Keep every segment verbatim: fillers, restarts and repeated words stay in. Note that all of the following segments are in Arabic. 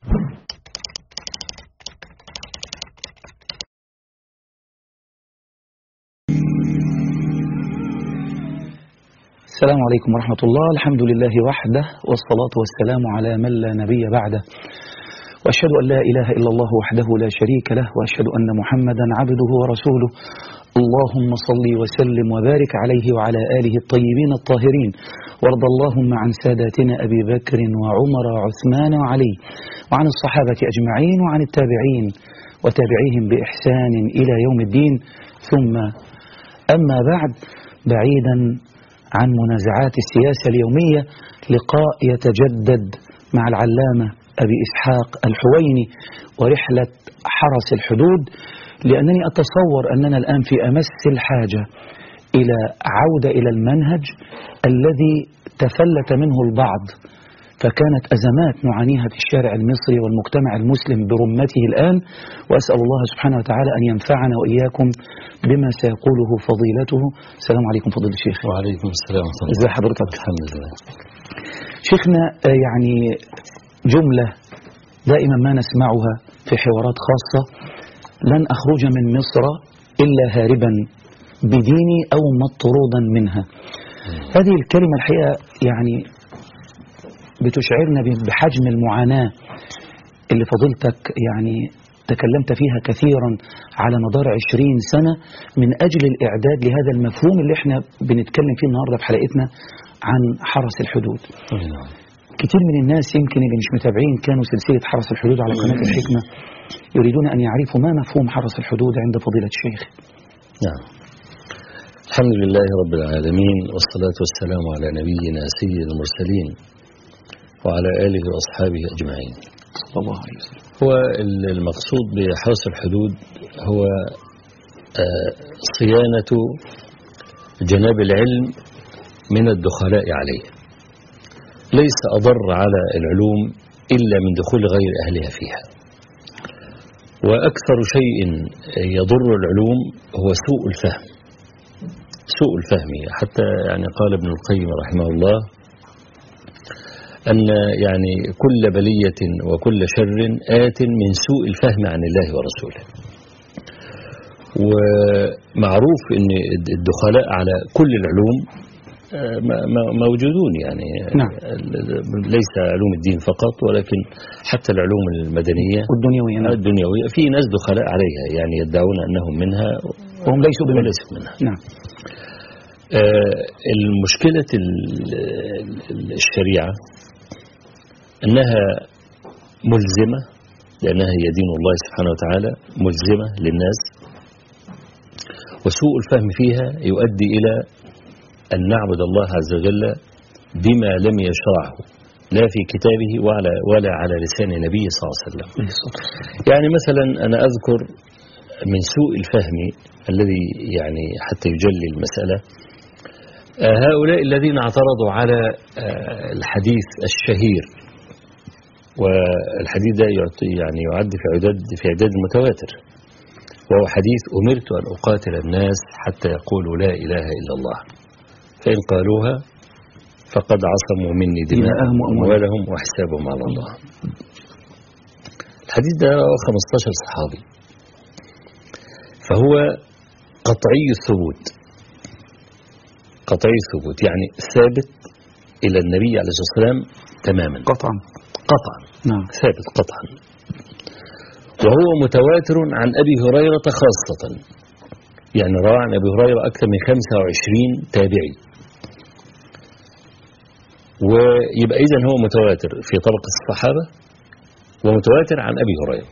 السلام عليكم ورحمة الله. الحمد لله وحده، والصلاة والسلام على من لا نبي بعده، وأشهد أن لا إله إلا الله وحده لا شريك له، وأشهد أن محمدا عبده ورسوله. اللهم صل وسلم وبارك عليه وعلى آله الطيبين الطاهرين، وارض اللهم عن ساداتنا أبي بكر وعمر وعثمان وعلي، وعن الصحابة أجمعين، وعن التابعين وتابعيهم بإحسان إلى يوم الدين. ثم أما بعد، بعيدا عن منازعات السياسة اليومية، لقاء يتجدد مع العلامة أبي إسحاق الحويني ورحلة حرس الحدود، لأنني أتصور أننا الآن في أمس الحاجة إلى عودة إلى المنهج الذي تفلت منه البعض، فكانت أزمات نعانيها في الشارع المصري والمجتمع المسلم برمته الآن. وأسأل الله سبحانه وتعالى أن ينفعنا وإياكم بما سيقوله فضيلته. السلام عليكم فضيلة الشيخ. وعليكم السلام ورحمة الله. ازي حضرتك؟ الحمد لله. شيخنا، يعني جملة دائما ما نسمعها في حوارات خاصة: لن أخرج من مصر إلا هاربا بديني أو مطرودا منها. هذه الكلمة الحقيقة يعني بتشعرنا بحجم المعاناة اللي فضلتك يعني تكلمت فيها كثيرا على مدار عشرين سنة من أجل الإعداد لهذا المفهوم اللي احنا بنتكلم فيه النهاردة في حلقتنا عن حرس الحدود. كتير من الناس يمكن اللي مش متابعين كانوا سلسلة حرس الحدود على قناة الحكمة يريدون أن يعرفوا ما مفهوم حرس الحدود عند فضيلة الشيخ. نعم، الحمد لله رب العالمين، والصلاة والسلام على نبينا سيد المرسلين وعلى آله وأصحابه أجمعين صلى الله عليه وسلم. هو المقصود بحرس الحدود هو صيانة جناب العلم من الدخلاء عليه، ليس أضر على العلوم إلا من دخول غير أهلها فيها. وأكثر شيء يضر العلوم هو سوء الفهم، سوء الفهم. حتى يعني قال ابن القيم رحمه الله أن يعني كل بلية وكل شر آت من سوء الفهم عن الله ورسوله. ومعروف أن الدخلاء على كل العلوم موجودون، يعني نعم. ليس علوم الدين فقط، ولكن حتى العلوم المدنية والدنيوية. نعم. الدنيوية في ناس دخلاء عليها، يعني يدعون أنهم منها وهم ليسوا وليسوا منها. نعم. آه المشكلة الشريعة أنها ملزمة، لأنها هي دين الله سبحانه وتعالى، ملزمة للناس، وسوء الفهم فيها يؤدي إلى أن نعبد الله عز وجل بما لم يشرعه لا في كتابه ولا, ولا على لسان نبيه صلى الله عليه وسلم. يعني مثلا أنا أذكر من سوء الفهم الذي يعني حتى يجلي المسألة، هؤلاء الذين اعترضوا على الحديث الشهير، والحديث ده يعني يعد في عداد في عداد المتواتر، وهو حديث: أمرت أن أقاتل الناس حتى يقولوا لا إله إلا الله، فإن قالوها فقد عصموا مني دماءهم وأموالهم وحسابهم على الله. الحديث ده خمسة عشر صحابي، فهو قطعي الثبوت، قطعي الثبوت يعني ثابت إلى النبي عليه الصلاة والسلام تماما، قطعا قطعا. نعم. ثابت قطعا. وهو متواتر عن أبي هريرة خاصة، يعني روى عن أبي هريرة أكثر من خمسة وعشرين تابعي، ويبقى إذن هو متواتر في طبقة الصحابة ومتواتر عن أبي هريرة.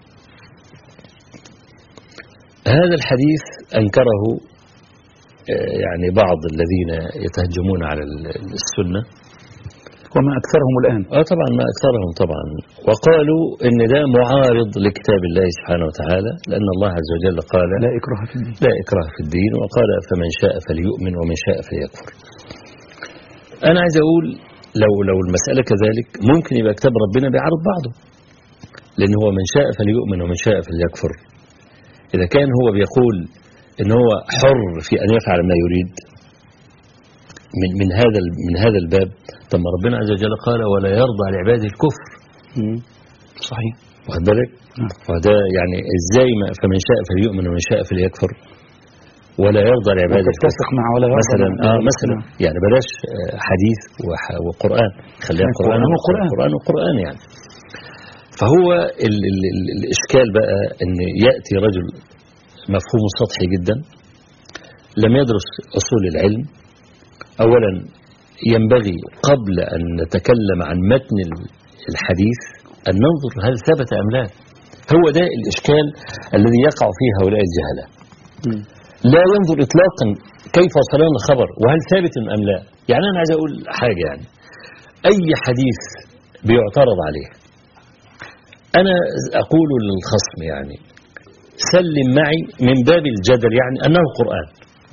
هذا الحديث أنكره يعني بعض الذين يتهجمون على السنة، وما أكثرهم الآن. آه طبعا ما أكثرهم طبعا، وقالوا إن ده معارض لكتاب الله سبحانه وتعالى، لأن الله عز وجل قال لا إكراه في الدين، لا إكراه في الدين، وقال فمن شاء فليؤمن ومن شاء فليكفر. أنا عايز أقول لو لو المسألة كذلك ممكن يبقى كتاب ربنا بيعارض بعضه، لأن هو من شاء فليؤمن ومن شاء فليكفر. إذا كان هو بيقول إن هو حر في أن يفعل ما يريد من من هذا من هذا الباب، ثم ربنا عز وجل قال ولا يرضى لعباده الكفر. صحيح. واخد بالك؟ وده يعني ازاي ما فمن شاء فليؤمن ومن شاء فليكفر ولا يرضى لعباده تتسق مع ولا يرضى مثلا مع اه مثلا يعني بلاش حديث وقرآن، خليها قرآن وقرآن وقرآن وقرآن يعني. فهو ال ال ال الإشكال بقى أن يأتي رجل مفهومه سطحي جدا لم يدرس أصول العلم. أولا ينبغي قبل أن نتكلم عن متن الحديث أن ننظر هل ثبت أم لا. هو ده الإشكال الذي يقع فيه هؤلاء الجهلة. لا ينظر إطلاقا كيف وصلنا الخبر وهل ثابت أم لا. يعني أنا عايز أقول حاجة، يعني أي حديث بيعترض عليه أنا أقول للخصم يعني سلم معي من باب الجدل يعني أنه قرآن،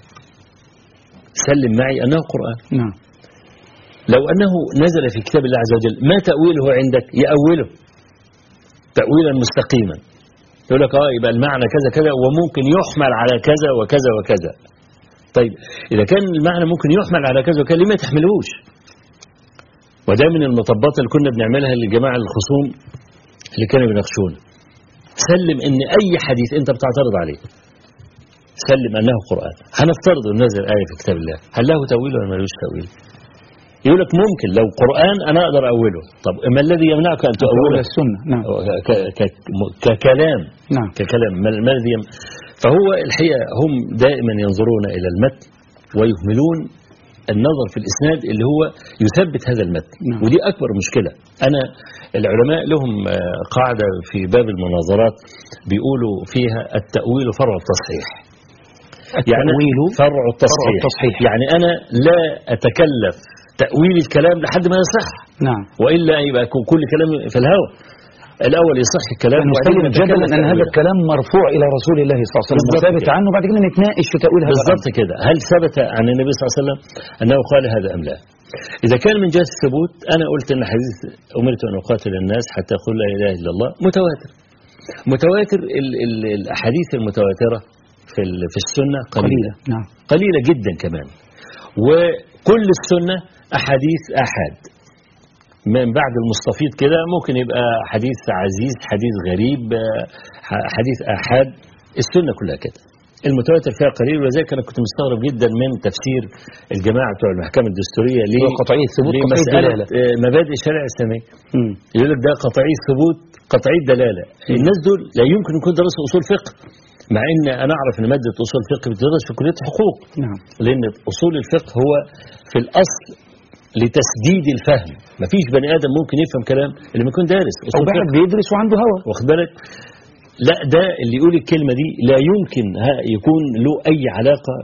سلم معي أنه قرآن. نعم. لو أنه نزل في كتاب الله عز وجل ما تأويله عندك؟ يأوله تأويلا مستقيما، يقول لك اه يبقى المعنى كذا كذا وممكن يحمل على كذا وكذا وكذا. طيب إذا كان المعنى ممكن يحمل على كذا وكذا ليه ما تحملوش؟ وده من المطبات اللي كنا بنعملها للجماعة الخصوم اللي كانوا بيناقشونا. سلم ان اي حديث انت بتعترض عليه سلم انه قرآن. هنفترض ان نزل آية في كتاب الله، هل له تأويل ولا ملوش تأويل؟ يقول لك ممكن لو قرآن انا اقدر اأوله. طب ما الذي يمنعك ان تأوله؟ السنة. نعم. ككلام. نعم. ككلام ما الذي يم... فهو الحقيقة هم دائما ينظرون الى المتن ويهملون النظر في الإسناد اللي هو يثبت هذا المتن. نعم. ودي أكبر مشكلة. أنا العلماء لهم قاعدة في باب المناظرات بيقولوا فيها التأويل فرع التصحيح. يعني فرع التصحيح. فرع التصحيح يعني أنا لا أتكلف تأويل الكلام لحد ما يصح. نعم. وإلا يبقى كل كلام في الهوى. الأول يصح الكلام ونستلم جدلا أن هذا الكلام مرفوع إلى رسول الله صلى الله عليه وسلم وثابت عنه، بعد كده نتناقش في تأويل هذا بالضبط كده. هل ثبت عن النبي صلى الله عليه وسلم أنه قال هذا أم لا؟ إذا كان من جهة الثبوت أنا قلت أن حديث أمرت أن أقاتل الناس حتى يقول لا إله إلا الله متواتر. متواتر ال ال الأحاديث المتواترة في في السنة قليلة. قليلة. نعم. قليلة جدا كمان. وكل السنة أحاديث آحاد. من بعد المستفيض كده ممكن يبقى حديث عزيز، حديث غريب، حديث آحاد. السنة كلها كده. المتواتر فيها قليل. ولذلك أنا كنت مستغرب جدا من تفسير الجماعة بتوع المحكمة الدستورية لقطعي الثبوت لمسألة مبادئ الشريعة الإسلامية. يقول لك ده قطعي الثبوت قطعي الدلالة. الناس دول لا يمكن يكون درسوا أصول فقه، مع ان انا اعرف ان مادة أصول الفقه بتدرس في كلية حقوق. نعم. لأن أصول الفقه هو في الأصل لتسديد الفهم. مفيش بني آدم ممكن يفهم كلام اللي ما يكون دارس. أو واحد بيدرس وعنده هوى. واخد بالك؟ لا، ده اللي يقول الكلمة دي لا يمكن يكون له أي علاقة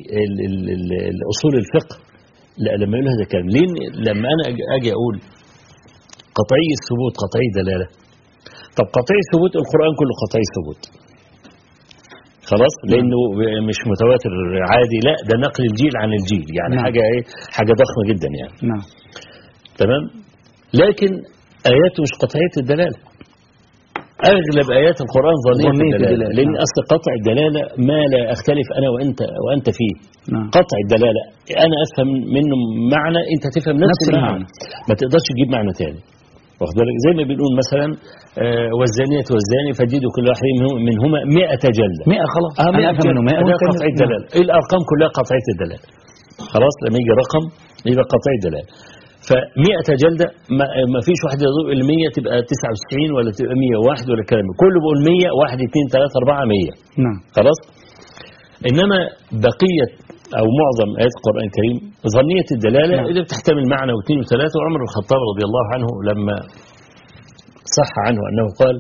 بأصول الفقه. لا، لما يقول هذا الكلام. لأن لما أنا أجي أقول قطعي الثبوت قطعي دلالة، طب قطعي الثبوت القرآن كله قطعي الثبوت خلاص، لأنه مش متواتر عادي، لا ده نقل الجيل عن الجيل يعني. نعم. حاجة ايه، حاجة ضخمة جدا يعني. نعم. تمام. لكن آياته مش قطعية الدلالة. أغلب آيات القرآن ظنية الدلالة. لأن أصل قطع الدلالة ما لا أختلف أنا وأنت وأنت فيه. نعم. قطع الدلالة أنا أفهم منه معنى، أنت تفهم نفس, نفس المعنى. ما تقدرش تجيب معنى تاني. واخد بالك؟ زي ما بنقول مثلا آه والزانية والزاني فجدوا كل واحد منهما مئة جلدة. مئة خلاص. آه أنا أفهم منه مئة. ده قطعية الدلالة. نعم. الأرقام كلها قطعية الدلالة. خلاص، لما يجي رقم يبقى قطعية الدلالة. فمئة جلدة ما فيش واحد يضرب المية تبقى تسعة وتسعين ولا تبقى مية وواحد ولا الكلام ده كله. بقول مية، واحد اثنين ثلاثة أربعة مية. نعم. خلاص. إنما بقية أو معظم آيات القرآن الكريم ظنية الدلالة. نعم. اللي بتحتمل معنى واثنين وثلاثة. وعمر بن الخطاب رضي الله عنه لما صح عنه أنه قال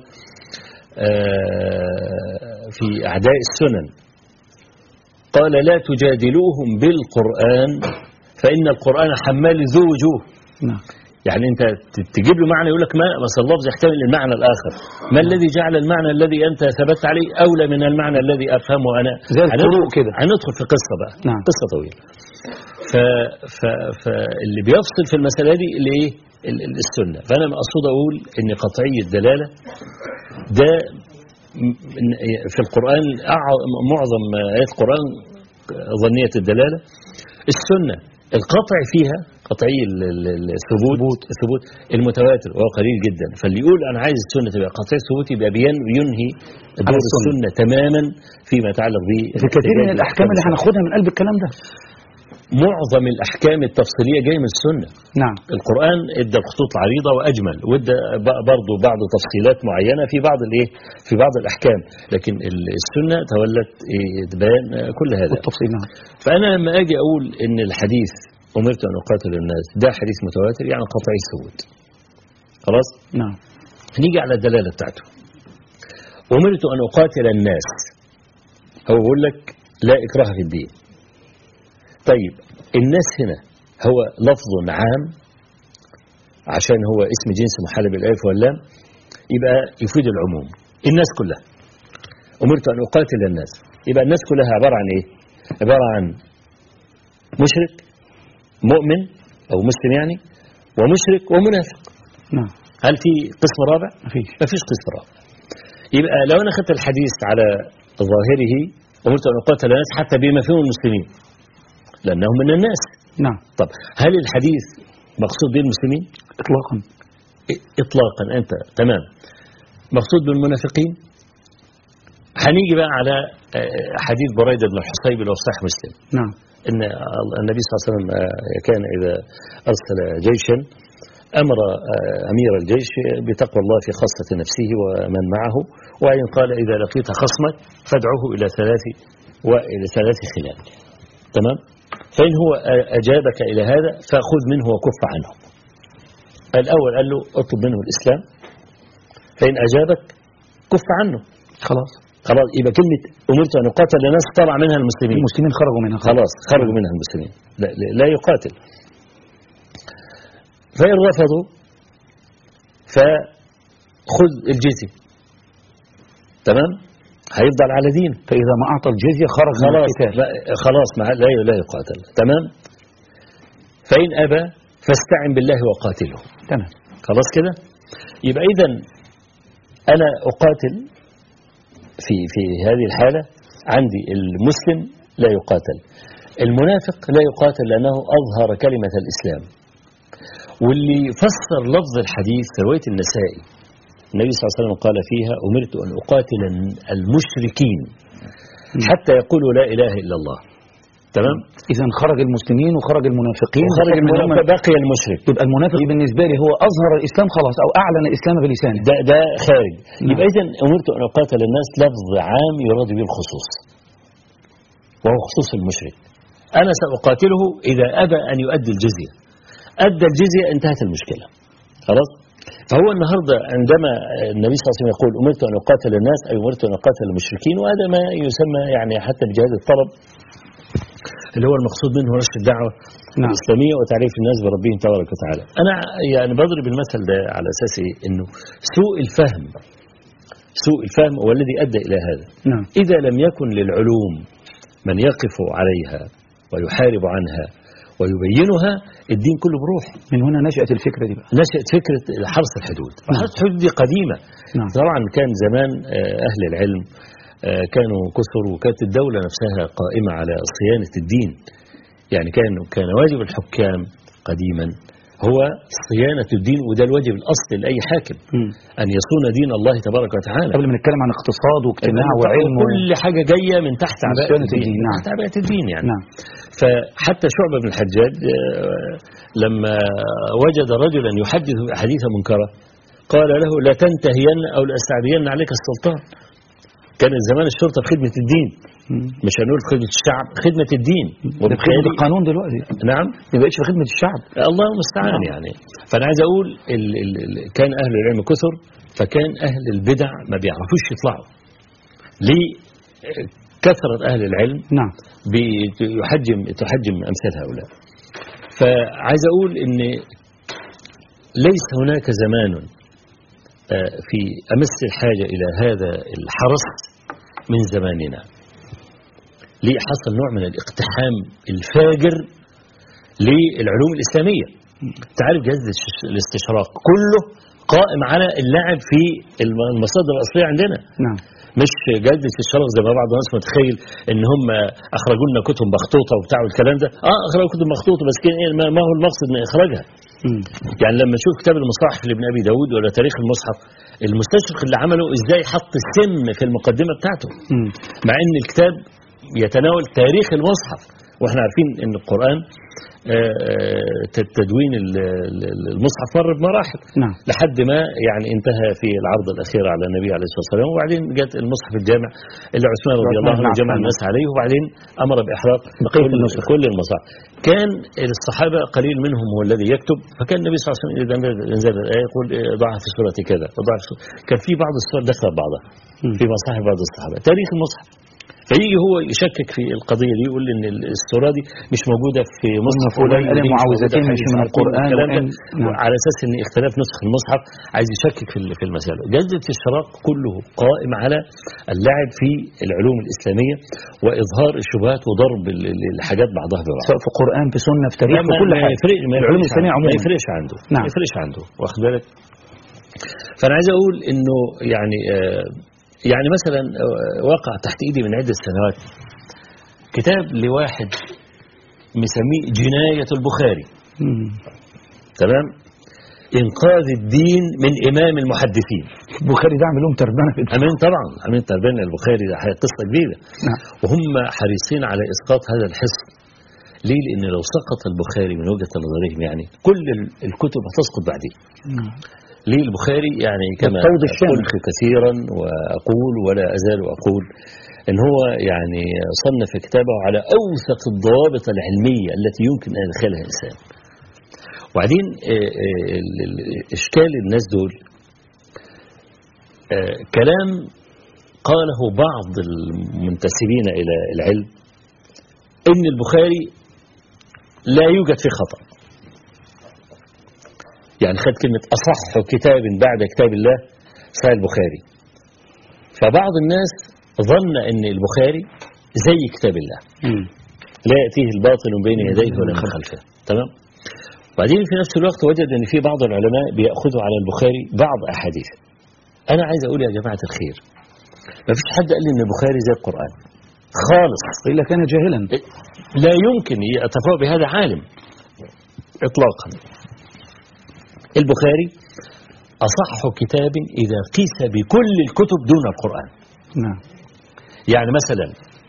في أعداء السنن قال لا تجادلوهم بالقرآن فإن القرآن حمال ذو وجوه. نعم. يعني أنت تجيب له معنى يقول لك ما بس اللفظ يحتمل المعنى الآخر. ما الذي جعل المعنى الذي أنت ثبت عليه أولى من المعنى الذي أفهمه أنا؟ زي الفروق كده. هندخل في قصة بقى. نعم. قصة طويلة. ف... ف... فاللي بيفصل في المسألة دي اللي إيه؟ السنة. فأنا مقصود أقول إن قطعي الدلالة ده في القرآن معظم آيات القرآن ظنية الدلالة. السنة القطع فيها قطعي الثبوت الثبوت المتواتر وهو قليل جدا. فاللي يقول انا عايز السنه تبقى قطعي الثبوت يبقى بينهي دور السنه تماما فيما يتعلق ب في كثير من الاحكام اللي هناخدها من قلب الكلام ده. معظم الاحكام التفصيليه جايه من السنه. نعم. القران ادى الخطوط العريضه واجمل، وادى برضه بعض تفصيلات معينه في بعض الايه في بعض الاحكام، لكن السنه تولت بيان كل هذا التفصيل. نعم. فانا لما اجي اقول ان الحديث امرت ان اقاتل الناس ده حديث متواتر يعني قطعي الثبوت. خلاص؟ نعم. نيجي على الدلاله بتاعته. امرت ان اقاتل الناس، هو بيقول لك لا اكراه في الدين. طيب الناس هنا هو لفظ عام عشان هو اسم جنس محل بالالف واللام، يبقى يفيد العموم، الناس كلها. امرت ان اقاتل الناس، يبقى الناس كلها عباره عن ايه؟ عباره عن مشرك مؤمن او مسلم يعني، ومشرك ومنافق. نعم. هل في قسم رابع؟ مفيش. مفيش قسم رابع. يبقى لو انا اخذت الحديث على ظاهره امرت ان اقاتل الناس حتى بما فيهم المسلمين لأنهم من الناس. نعم. طب هل الحديث مقصود به المسلمين؟ إطلاقا. إطلاقا. أنت تمام. مقصود بالمنافقين؟ هنيجي بقى على حديث بريدة بن الحصيب اللي هو صحيح مسلم. نعم. إن النبي صلى الله عليه وسلم كان إذا أرسل جيشا أمر أمير الجيش بتقوى الله في خاصة نفسه ومن معه، وإن قال إذا لقيت خصمك فادعوه إلى ثلاث وإلى ثلاث خلال. تمام؟ فإن هو أجابك إلى هذا فأخذ منه وكف عنه. الأول قال له اطلب منه الإسلام، فإن أجابك كف عنه. خلاص خلاص يبقى كلمة أمرت أن أقاتل الناس طلع منها المسلمين. المسلمين خرجوا منها. خلاص خرجوا منها المسلمين، لا, لا يقاتل. فإن رفضوا فخذ الجزية. تمام؟ هيفضل على دين. فإذا ما أعطى الجزية خرج من القتال. خلاص ما لا لا يقاتل. تمام. فإن أبى فاستعن بالله وقاتله. تمام. خلاص كده. يبقى إذا أنا أقاتل في في هذه الحالة عندي المسلم لا يقاتل، المنافق لا يقاتل لأنه أظهر كلمة الإسلام. واللي فسر لفظ الحديث في رواية النسائي النبي صلى الله عليه وسلم قال فيها أمرت أن أقاتل المشركين حتى يقولوا لا إله إلا الله. تمام؟ إذا خرج المسلمين وخرج المنافقين وخرج المنافق بقي المشرك. يبقى المنافق بالنسبة لي هو أظهر الإسلام خلاص أو أعلن الإسلام بلسانه. ده ده خارج. نعم. يبقى إذا أمرت أن أقاتل الناس لفظ عام يراد به الخصوص، وهو خصوص المشرك. أنا سأقاتله إذا أبى أن يؤدي الجزية. أدى الجزية انتهت المشكلة. خلاص؟ فهو النهاردة عندما النبي صلى الله عليه وسلم يقول أمرت أن أقاتل الناس أي أمرت أن أقاتل المشركين، وهذا ما يسمى يعني حتى بجهاد الطلب اللي هو المقصود منه نشر الدعوة نعم. الإسلامية وتعريف الناس بربهم تبارك وتعالى. أنا يعني بضرب المثل ده على أساس إيه؟ إنه سوء الفهم سوء الفهم هو الذي أدى إلى هذا. نعم. إذا لم يكن للعلوم من يقف عليها ويحارب عنها ويبينها الدين كله بروح. من هنا نشأت الفكرة دي بقى. نشأت فكرة حرس الحدود. نعم. حرس الحدود دي قديمة. نعم. طبعا كان زمان أهل العلم كانوا كثر وكانت الدولة نفسها قائمة على صيانة الدين. يعني كان كان واجب الحكام قديما هو صيانة الدين، وده الواجب الأصلي لأي حاكم م. أن يصون دين الله تبارك وتعالى. قبل ما نتكلم عن اقتصاد واجتماع وعلم كل حاجة جاية من تحت عباءة الدين. الدين. نعم. تحت عباءة الدين يعني. نعم. فحتى شعبة بن الحجاج لما وجد رجلا يحدث حديثا منكرا قال له لا تنتهين أو لأستعدين عليك السلطان. كان زمان الشرطة في خدمة الدين، مش هنقول في خدمة الشعب، خدمة الدين. وبخدمة القانون دلوقتي. نعم. ما بقتش في خدمة الشعب. الله المستعان. نعم. يعني فأنا عايز أقول ال ال ال كان أهل العلم كثر، فكان أهل البدع ما بيعرفوش يطلعوا. ليه؟ كثرة أهل العلم نعم بيحجم تحجم أمثال هؤلاء. فعايز أقول إن ليس هناك زمان في أمس الحاجة إلى هذا الحرص من زماننا. ليه؟ حصل نوع من الاقتحام الفاجر للعلوم الإسلامية. تعرف جهاز الاستشراق كله قائم على اللعب في المصادر الأصلية عندنا. نعم. مش جهاز الاستشراق زي ما بعض الناس متخيل ان هم اخرجوا لنا كتب مخطوطه وبتاع والكلام ده. اه اخرجوا كتب مخطوطه بس كان ما هو المقصد من اخراجها؟ مم. يعني لما نشوف كتاب المصاحف لابن ابي داود ولا تاريخ المصحف، المستشرق اللي عمله ازاي حط السم في المقدمه بتاعته. مم. مع ان الكتاب يتناول تاريخ المصحف، واحنا عارفين ان القرآن تدوين المصحف مر بمراحل. نعم. لحد ما يعني انتهى في العرض الأخير على النبي عليه الصلاة والسلام، وبعدين جاء المصحف الجامع اللي عثمان رضي الله عنه جمع الناس عليه، وبعدين أمر بإحراق كل, كل المصاحف. كان الصحابة قليل منهم هو الذي يكتب، فكان النبي صلى الله عليه وسلم إذا نزل الآية يقول ضعها في سورة كذا وضعها في سورة. كان في بعض السور دخل بعضها في مصاحف بعض الصحابة. تاريخ المصحف فيجي هو يشكك في القضية دي، يقول ان السورة دي مش موجودة في مصحف فلان، معوذتين مش من القرآن، على اساس ان اختلاف نسخ المصحف عايز يشكك في في المسألة. جلد الاشتراك كله قائم على اللعب في العلوم الإسلامية وإظهار الشبهات وضرب الحاجات بعضها ببعض، سواء في قرآن في سنة في تاريخ في كل حاجة. العلوم الإسلامية عموما ما يفرقش عنده. نعم. ما يفرقش عنده، واخد بالك؟ فأنا عايز أقول إنه يعني آه يعني مثلا وقع تحت ايدي من عدة سنوات كتاب لواحد مسميه جناية البخاري. مم. تمام. انقاذ الدين من امام المحدثين. البخاري ده عملهم تربانة. امين طبعا، امين تربانة البخاري ده قصة كبيرة. نعم. وهم حريصين على اسقاط هذا الحصن. ليه؟ لان لو سقط البخاري من وجهة نظرهم يعني كل الكتب هتسقط بعدين. نعم. ليه البخاري؟ يعني كما قلت كثيرا وأقول ولا أزال أقول إن هو يعني صنف كتابه على أوثق الضوابط العلمية التي يمكن أن يدخلها الإنسان. وبعدين إشكال الناس دول كلام قاله بعض المنتسبين إلى العلم إن البخاري لا يوجد فيه خطأ. يعني خد كلمة أصح كتاب بعد كتاب الله صحيح البخاري. فبعض الناس ظن أن البخاري زي كتاب الله، م. لا يأتيه الباطل من بين يديه ولا من خلفه. تمام. وبعدين في نفس الوقت وجد أن في بعض العلماء بيأخذوا على البخاري بعض أحاديث. أنا عايز أقول يا جماعة الخير، ما فيش حد قال لي أن البخاري زي القرآن خالص، إلا كان جاهلا. لا يمكن يتفاوض بهذا عالم إطلاقا. البخاري أصح كتاب إذا قيس بكل الكتب دون القرآن. نعم. يعني مثلا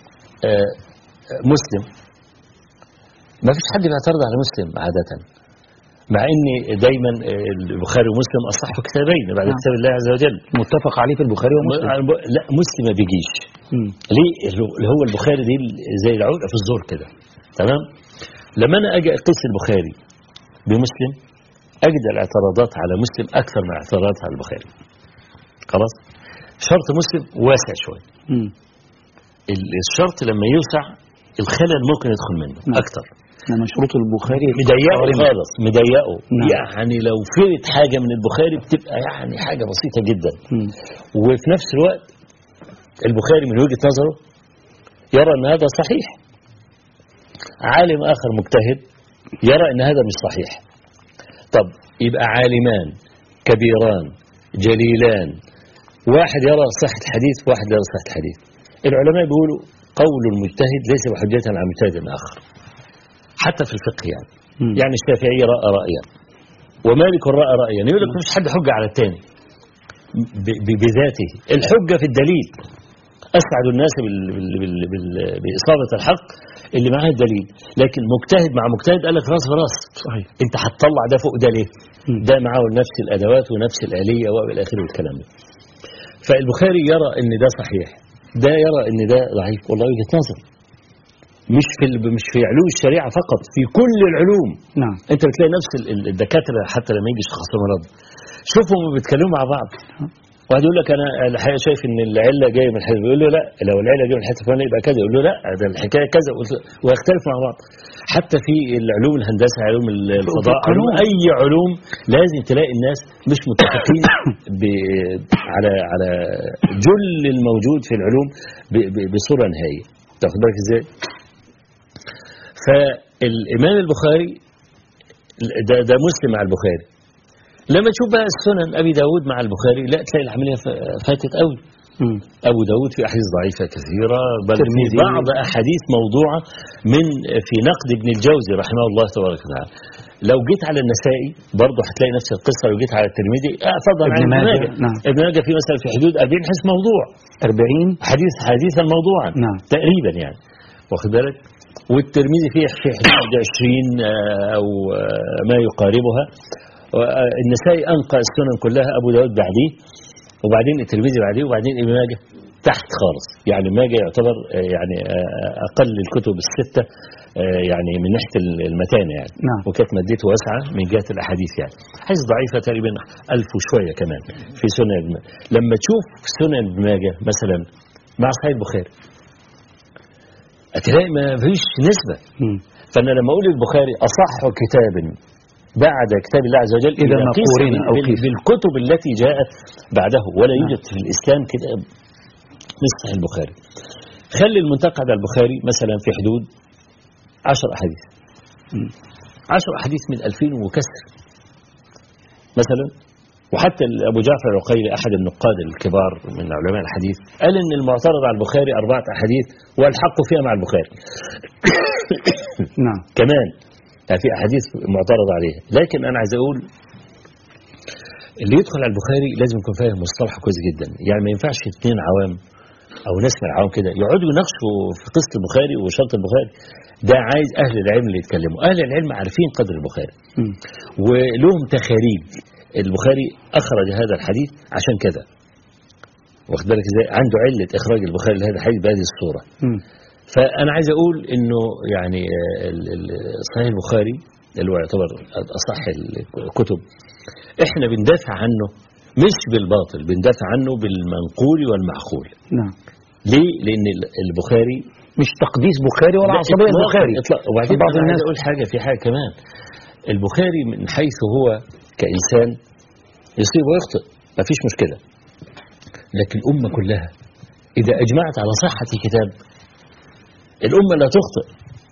مسلم ما فيش حد بيعترض على مسلم عادة، مع ان دايما البخاري ومسلم أصح كتابين بعد نعم. كتاب الله عز وجل، متفق عليه في البخاري ومسلم. لا مسلم ما بيجيش. م. ليه؟ اللي هو البخاري دي زي العقدة في الزور كده. تمام. لما انا اجي اقيس البخاري بمسلم أجد الاعتراضات على مسلم أكثر من الاعتراضات على البخاري. خلاص. شرط مسلم واسع شوي. الشرط لما يوسع الخلل ممكن يدخل منه نعم. أكثر. لما شروط البخاري مضيقه خالص، مضيقه. نعم. يعني لو فرت حاجة من البخاري بتبقى يعني حاجة بسيطة جدا. م. وفي نفس الوقت البخاري من وجهة نظره يرى أن هذا صحيح. عالم آخر مجتهد يرى أن هذا مش صحيح. طب يبقى عالمان كبيران جليلان، واحد يرى صحة الحديث وواحد يرى صحة الحديث. العلماء بيقولوا قول المجتهد ليس بحجة على مجتهد آخر، حتى في الفقه يعني. م. يعني الشافعي رأى رأيا ومالك رأى رأيا، يقول لك مفيش حد حجة على الثاني بذاته. الحجة في الدليل. أسعد الناس بإصابة الحق اللي معاه الدليل، لكن مجتهد مع مجتهد قال لك راس براس. صحيح. انت هتطلع ده فوق ده ليه؟ م. ده معاه نفس الادوات ونفس الآلية والى اخره والكلام ده. فالبخاري يرى ان ده صحيح، ده يرى ان ده ضعيف. والله وجهة نظر، مش في مش في علوم الشريعة فقط، في كل العلوم. نعم. انت بتلاقي نفس الدكاترة حتى لما يجي يشخصوا مرض شوفهم بيتكلموا مع بعض. واحد يقول لك انا الحقيقه شايف ان العله جايه من الحته، يقول له لا لو العله جايه من الحته الفلانيه يبقى كذا، يقول له لا ده الحكايه كذا، ويختلف مع بعض. حتى في العلوم الهندسه، علوم الفضاء، علوم اي علوم لازم تلاقي الناس مش متفقين على على جل الموجود في العلوم بصوره نهائيه. تاخد بالك ازاي؟ فالامام البخاري ده ده مسلم مع البخاري. لما تشوف بقى السنن ابي داود مع البخاري لا تلاقي العمليه فاتت قوي. مم. ابو داود في احاديث ضعيفه كثيره، بل في ترمذي. بعض احاديث موضوعه من في نقد ابن الجوزي رحمه الله تبارك وتعالى. لو جيت على النسائي برضه هتلاقي نفس القصه، لو جيت على الترمذي افضل عن ابن ماجه. نعم. ابن ماجه في مثلا في حدود أربعين حديث موضوع، أربعين حديث حديثا موضوعا. نعم. تقريبا يعني، واخد بالك. والترمذي فيه في حدود عشرين او ما يقاربها. النسائي انقى السنن كلها، ابو داود بعديه، وبعدين الترمذي بعديه، وبعدين ابن ماجه تحت خالص. يعني ماجه يعتبر يعني اقل الكتب السته يعني من ناحيه المتانه يعني. نعم. وكانت مادته واسعه من جهه الاحاديث يعني. حديث ضعيفه تقريبا ألف وشويه كمان في سنن ابن ماجه. لما تشوف سنن ابن ماجه مثلا مع صحيح البخاري هتلاقي ما فيش نسبه. مم. فانا لما اقول البخاري اصح كتاب بعد كتاب الله عز وجل إذا ما قورن أو قيس بالكتب التي جاءت بعده، ولا يوجد في الإسلام كده مثل البخاري. خلي المنتقد على البخاري مثلا في حدود عشر أحاديث، عشر أحاديث من ألفين وكسر مثلا. وحتى أبو جعفر العقيلي أحد النقاد الكبار من علماء الحديث قال إن المعترض على البخاري أربعة أحاديث والحق فيها مع البخاري. نعم. كمان في أحاديث معترض عليها. لكن أنا عايز أقول اللي يدخل على البخاري لازم يكون فاهم مصطلح كويس جدا. يعني ما ينفعش اثنين عوام أو ناس من العوام كده يقعدوا يناقشوا في قصة البخاري وشرط البخاري. ده عايز أهل العلم اللي يتكلموا. أهل العلم عارفين قدر البخاري م. ولهم تخاريج. البخاري أخرج هذا الحديث عشان كذا، واخد بالك ازاي، عنده علة إخراج البخاري لهذا الحديث بهذه الصورة. م. فأنا عايز أقول إنه يعني صحيح البخاري اللي هو يعتبر أصح الكتب إحنا بندافع عنه مش بالباطل، بندافع عنه بالمنقول والمعقول. نعم. ليه؟ لأن البخاري مش تقديس بخاري ولا عصبية البخاري. وبعدين بعض الناس أقول حاجة في حاجة كمان. البخاري من حيث هو كإنسان يصيب ويخطئ ما فيش مشكلة، لكن الأمة كلها إذا أجمعت على صحة كتاب الأمة لا تخطئ،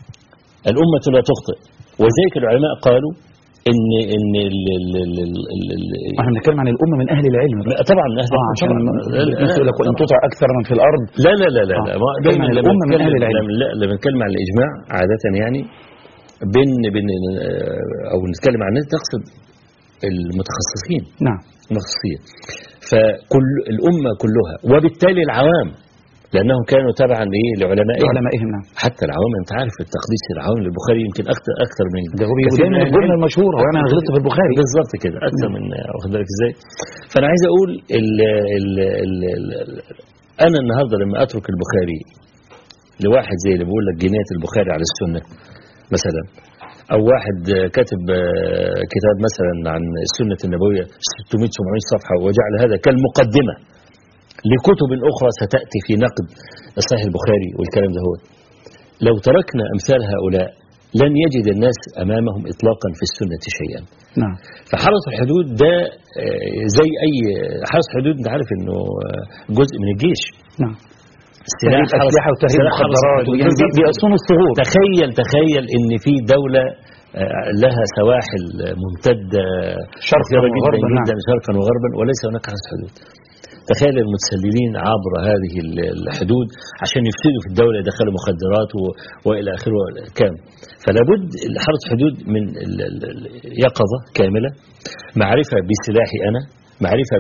الأمة لا تخطئ. وذلك العلماء قالوا إن إن ال ال ال ال ال احنا بنتكلم عن الأمة من أهل العلم. طبعا من أهل العلم. عشان يقول لك وإن تطع أكثر من في الأرض. لا لا لا لا, آه. لا. دايما الأمة من أهل العلم. لا لما نتكلم عن الإجماع عادة يعني بين بين أو نتكلم عن الناس تقصد المتخصصين. نعم. المتخصصين. فكل الأمة كلها وبالتالي العوام لأنهم كانوا تبعا إيه لعلمائهم. علمائهم نعم. حتى العوام أنت عارف التقديس العوام للبخاري يمكن أكثر أكثر من ده هو بيقول دايما الجملة المشهورة وأنا غلطت في البخاري. بالظبط كده أكثر من واخد بالك إزاي. فأنا عايز أقول ال ال ال ال أنا النهاردة لما أترك البخاري لواحد زي اللي بيقول لك جناية البخاري على السنة مثلا، أو واحد كاتب كتاب مثلا عن السنة النبوية ستمائة سبعمائة صفحة وجعل هذا كالمقدمة لكتب أخرى ستأتي في نقد صحيح البخاري والكلام ده. هو لو تركنا أمثال هؤلاء لن يجد الناس أمامهم إطلاقا في السنة شيئا. نعم. فحرس الحدود ده زي أي حرس الحدود أنت عارف أنه جزء من الجيش. نعم. سلاح أسلحة وتهريب مخدرات بيأصون الثغور. تخيل تخيل إن في دولة لها سواحل ممتدة شرقا وغربا جدا نعم. شرقا وغربا وليس هناك حرس حدود. تخيل المتسللين عبر هذه الحدود عشان يفسدوا في الدولة يدخلوا مخدرات وإلى آخره كام. فلا بد حرس حدود من يقظة كاملة، معرفة بسلاحي أنا، معرفة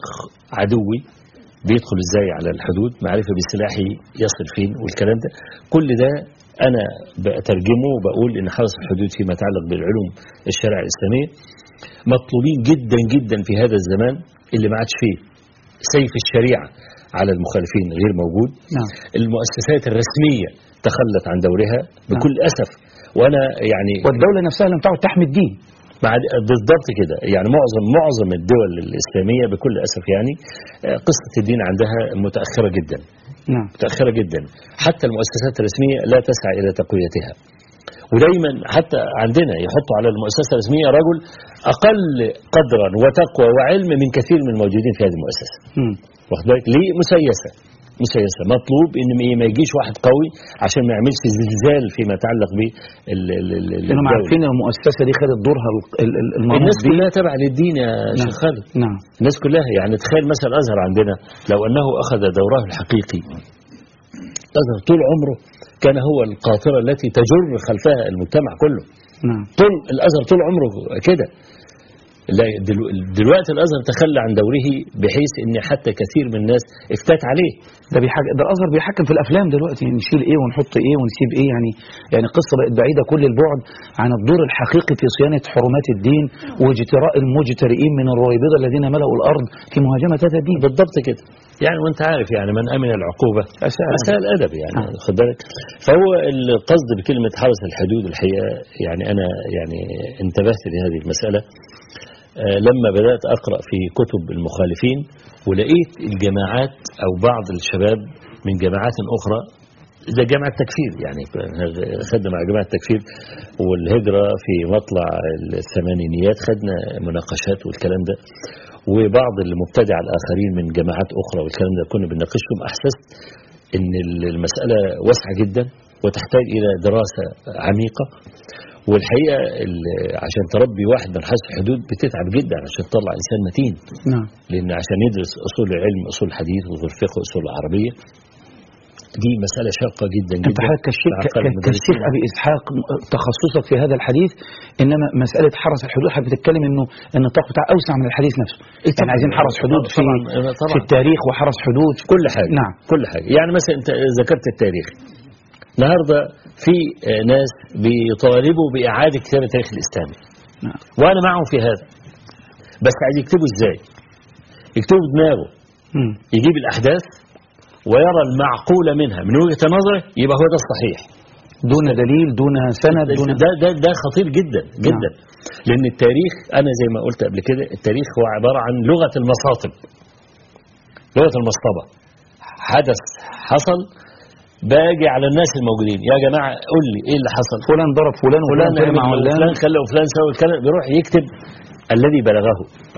بعدوي بيدخل ازاي على الحدود، معرفة بسلاحي يصل فين والكلام ده. كل ده أنا بترجمه وبقول إن حرس الحدود فيما يتعلق بالعلوم الشريعة الإسلامية مطلوبين جدا جدا في هذا الزمان اللي ما عادش فيه سيف الشريعة على المخالفين غير موجود. نعم. المؤسسات الرسمية تخلت عن دورها بكل نعم. أسف. وأنا يعني والدولة نفسها لم تعد تحمي الدين. بالضبط كده. يعني معظم معظم الدول الإسلامية بكل أسف يعني قصة الدين عندها متأخرة جدا. نعم. متأخرة جدا. حتى المؤسسات الرسمية لا تسعى إلى تقويتها. ودايما حتى عندنا يحطوا على المؤسسة الرسمية رجل أقل قدرا وتقوى وعلم من كثير من الموجودين في هذه المؤسسة. واخد بالك ليه؟ مسيسة مسيسة. مطلوب ان ما يجيش واحد قوي عشان ما يعملش زلزال فيما يتعلق به لانهم عارفين المؤسسة دي خدت دورها المناط. الناس كلها تبع للدين يا شيخ خالد. نعم. الناس كلها يعني تخيل مثلا الازهر عندنا لو انه اخذ دوره الحقيقي، الازهر طول عمره كان هو القاطرة التي تجر خلفها المجتمع كله. نعم. طول الازهر طول عمره كده. دلوقتي الازهر تخلى عن دوره بحيث ان حتى كثير من الناس افتات عليه. ده بيحك... ده الازهر بيحكم في الافلام دلوقتي، يعني نشيل ايه ونحط ايه ونسيب ايه، يعني يعني قصه بقت بعيده كل البعد عن الدور الحقيقي في صيانه حرمات الدين واجتراء المجترئين من الرويبضه الذين ملأوا الارض في مهاجمه هذا الدين. بالضبط كده. يعني وانت عارف يعني من امن العقوبه اساء الادب يعني. آه. خد بالك. فهو القصد بكلمه حرس الحدود الحقيقه يعني انا يعني انتبهت لهذه المساله لما بدأت أقرأ في كتب المخالفين ولقيت الجماعات أو بعض الشباب من جماعات أخرى زي جماعة تكفير، يعني خدنا مع جماعة تكفير والهجرة في مطلع الثمانينيات خدنا مناقشات والكلام ده، وبعض المبتدع الآخرين من جماعات أخرى والكلام ده كنا بنناقشهم. أحسست أن المسألة واسعة جدا وتحتاج إلى دراسة عميقة، والحقيقة عشان تربي واحد من حرس الحدود بتتعب جدا عشان تطلع إنسان متين. نعم. لأن عشان يدرس أصول العلم، أصول الحديث والفقه وأصول العربية، دي مسألة شاقة جدا جدا. أنت حضرتك كالشيخ أبي إسحاق تخصصك في هذا الحديث، إنما مسألة حرس الحدود حضرتك بتتكلم إنه النطاق بتاع أوسع من الحديث نفسه. يعني عايزين حرس حدود في طبعًا طبعًا في التاريخ وحرس حدود في كل حاجة. نعم. كل حاجة. يعني مثلا أنت ذكرت التاريخ. النهارده في ناس بيطالبوا بإعادة كتاب التاريخ الإسلامي. نعم. وأنا معهم في هذا. بس عايز يكتبوا إزاي؟ يكتبوا بدماغه. يجيب الأحداث ويرى المعقول منها من وجهة نظره يبقى هو ده الصحيح. دون دليل، دون سند، دون ده ده ده خطير جدا جدا. نعم. لأن التاريخ أنا زي ما قلت قبل كده التاريخ هو عبارة عن لغة المصاطب. لغة المصطبة. حدث حصل باجي على الناس الموجودين، يا جماعة قول لي ايه اللي حصل، فلان ضرب فلان وفلان مع فلان خلى وفلان سوى الكلام، بيروح يكتب الذي بلغه.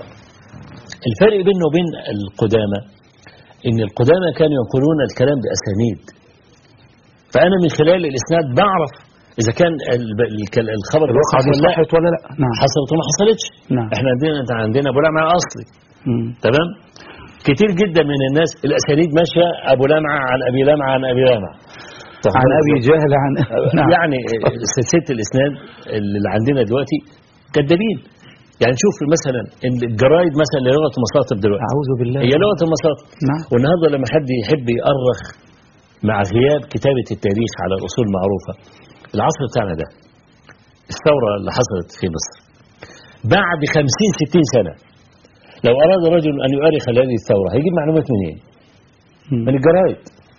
الفرق بينه وبين القدامى ان القدامى كانوا ينقلون الكلام بأسانيد، فأنا من خلال الإسناد بعرف إذا كان الخبر الواقعة دي صحت ولا لا. نعم. حصلت وما حصلتش. نعم. احنا عندنا عندنا أبو لمعة أصلي. مم. تمام. كتير جدا من الناس الأسانيد ماشية أبو لمعة عن أبي لمعة عن أبي لمعة عن أبي جهل عن نعم. يعني سلسلة الإسناد اللي عندنا دلوقتي كذابين. يعني نشوف مثلا الجرايد مثلا لغة المصاطب دلوقتي، أعوذ بالله، هي لغة المصاطب. نعم. والنهارده لما حد يحب يأرخ مع غياب كتابة التاريخ على الأصول المعروفة، العصر بتاعنا ده الثورة اللي حصلت في مصر بعد خمسين ستين سنة، لو أراد رجل أن يؤرخ هذه الثورة هيجيب معلومات منين؟ من الجرايد.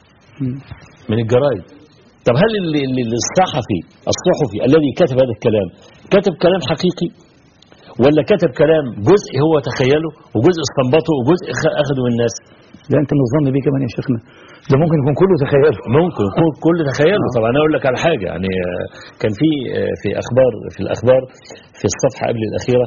من الجرايد. طب هل الصحفي الصحفي الذي كتب هذا الكلام كتب كلام حقيقي ولا كتب كلام جزء هو تخيله وجزء استنبطه وجزء أخذه من الناس؟ ده أنت نظن بيه كمان يا شيخنا، ده ممكن يكون كله تخيله. ممكن يكون كله تخيله. طبعا أنا أقول لك على حاجة، يعني كان في في أخبار في الأخبار في الصفحة قبل الأخيرة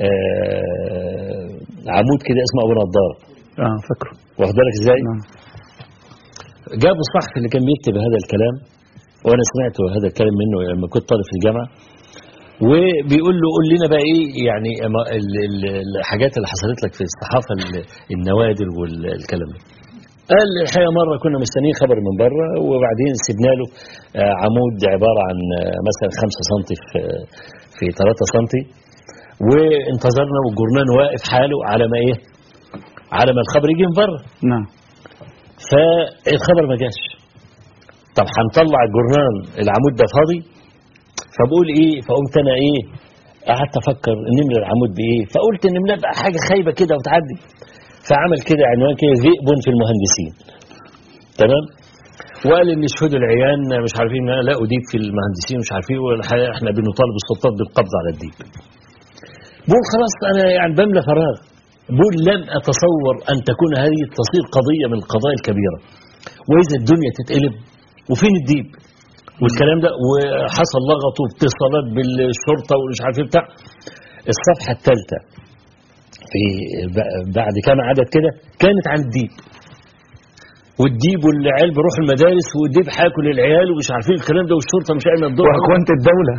عمود كده اسمه أبو نضارة. اه فاكره. واخد بالك ازاي؟ نعم. جابوا الصحفي اللي كان بيكتب هذا الكلام، وانا سمعت هذا الكلام منه لما كنت طالب في الجامعه، وبيقول له قول لنا بقى ايه يعني الحاجات اللي حصلت لك في الصحافه النوادر والكلام ده. قال الحقيقه مره كنا مستنيين خبر من بره وبعدين سيبنا له عمود عباره عن مثلا خمسة سنتي في في ثلاثة سنتي، وانتظرنا والجورنال واقف حاله على ما ايه؟ على ما الخبر يجي من بره. نعم. فالخبر ما جاش. طب هنطلع الجورنال العمود ده فاضي، فبقول ايه؟ فقمت انا ايه؟ قعدت افكر نملى العمود بايه؟ فقلت نملى بقى حاجه خايبه كده وتعدي. فعمل كده عنوان كده ذئب في المهندسين. تمام؟ وقال ان شهود العيان مش عارفين لا اديب في المهندسين مش عارفين، والحقيقه احنا بنطالب السلطات بالقبض على الديب. بقول خلاص انا يعني بملى فراغ. بقول لم أتصور أن تكون هذه تصير قضية من القضايا الكبيرة، وإذا الدنيا تتقلب وفين الديب والكلام ده، وحصل لغط واتصالات بالشرطة ومش عارف بتاع. الصفحة الثالثة في بعد كام عدد كده كانت عن الديب. والديب والعيال بيروحوا المدارس والديب هياكل العيال ومش عارفين الكلام ده والشرطه مش قايمه الدور وأخوانة الدولة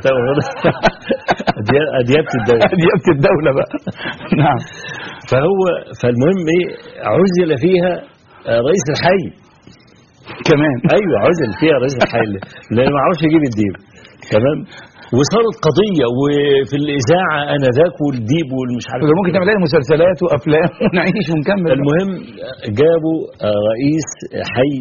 اديابه الدوله اديابه الدولة بقى. نعم. فهو فالمهم ايه عزل فيها رئيس الحي كمان. ايوه عزل فيها رئيس الحي لان ما عرفش يجيب الديب. تمام. وصارت قضيه وفي الاذاعه انا ذاك والديب والمش عارف ممكن تعمل لنا مسلسلات وافلام ونعيش ونكمل. المهم جابوا رئيس حي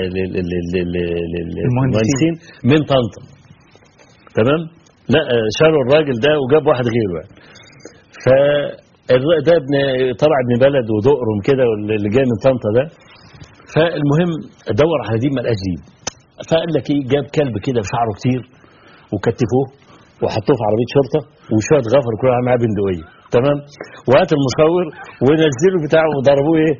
للمهندسين من طنطا. تمام. لا شالوا الراجل ده وجاب واحد غيره يعني. ف ده ابن طلع ابن بلد ودقرم كده اللي جاي من طنطا ده. فالمهم دور على ديب ما لقاش ديب. فقال لك ايه جاب كلب كده بشعره كتير وكتفوه وحطوه في عربيه شرطه وشويه غفر كل واحد معاه بندقيه. تمام. وهات المصور ونزلوا بتاعه وضربوه ايه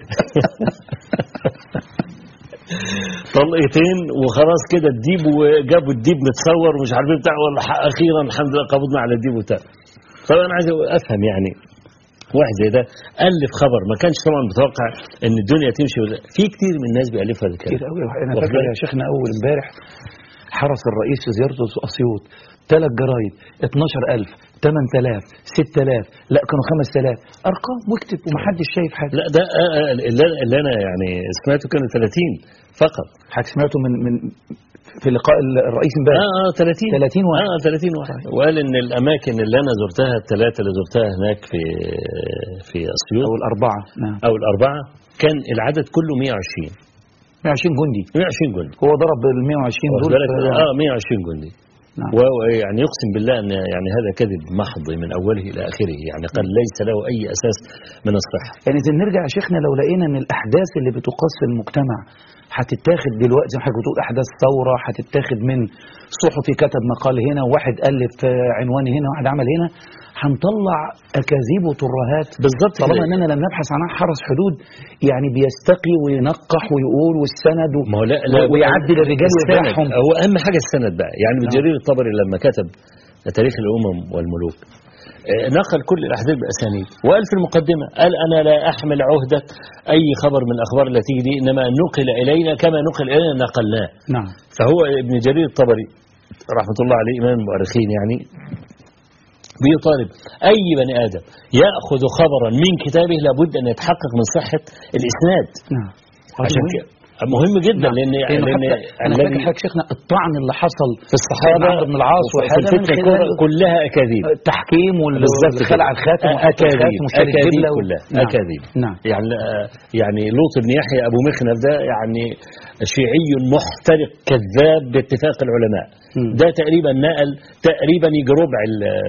طلقتين وخلاص كده الديب وجابوا الديب متصور ومش عارفين بتاع والله اخيرا الحمد لله قبضنا على الديب وبتاع. طبعا انا عايز افهم يعني واحد زي ده الف خبر ما كانش طبعا متوقع ان الدنيا تمشي ولا. في كتير من الناس بيالفوا هذا الكلام كتير قوي. انا فاكر يا شيخنا اول امبارح حرس الرئيس في زيارته اسيوط ثلاث جرايد اتناشر ألف ثمانية آلاف ستة آلاف لا كانوا خمسة آلاف ارقام واكتب ومحدش شايف حاجه. لا ده اللي, اللي انا يعني سمعته كانوا ثلاثين فقط. حضرتك سمعته من من في لقاء الرئيس امبارح؟ اه اه ثلاثين ثلاثين واحد. اه ثلاثين واحد. وقال ان الاماكن اللي انا زرتها الثلاثه اللي زرتها هناك في في اسيوط او الاربعه. نعم. او الاربعه كان العدد كله مية وعشرين مية وعشرين جندي. مية وعشرين جندي. هو ضرب ال مية وعشرين دول. اه مية وعشرين جندي. نعم. ويعني يقسم بالله ان يعني هذا كذب محض من اوله الى اخره يعني قد ليس له اي اساس من الصحه. يعني نرجع يا شيخنا لو لقينا ان الاحداث اللي بتقاس في المجتمع هتتاخد دلوقتي زي ما حضرتك بتقول احداث ثوره هتتاخد من صحفي كتب مقال هنا وواحد الف عنوان هنا وواحد عمل هنا هنطلع اكاذيب وترهات. بالظبط. طالما اننا لم نبحث عن حرس حدود يعني بيستقي وينقح ويقول والسند و... ما لا لا ويعدل الرجال ويفرحهم. هو اهم حاجه السند بقى يعني ابن جرير الطبري لما كتب تاريخ الامم والملوك نقل كل الاحداث باسانيد وقال في المقدمه قال انا لا احمل عهده اي خبر من الاخبار التي دي انما نقل الينا كما نقل الينا نقلناه. نعم. فهو ابن جرير الطبري رحمه الله عليه امام المؤرخين يعني بيطالب اي بني ادم ياخذ خبرا من كتابه لابد ان يتحقق من صحه الاسناد. نعم. عشان كده مهم جدا. نعم. لان لان انا فاكر حضرتك شيخنا الطعن اللي حصل في الصحابه بن العاص وحاجه كلها اكاذيب. التحكيم والخلع الخاتم اكاذيب اكاذيب كلها. نعم. اكاذيب. نعم. يعني يعني لوط بن يحيى ابو مخنف ده يعني شيعي محترق كذاب باتفاق العلماء. م. ده تقريبا نقل تقريبا يجي ربع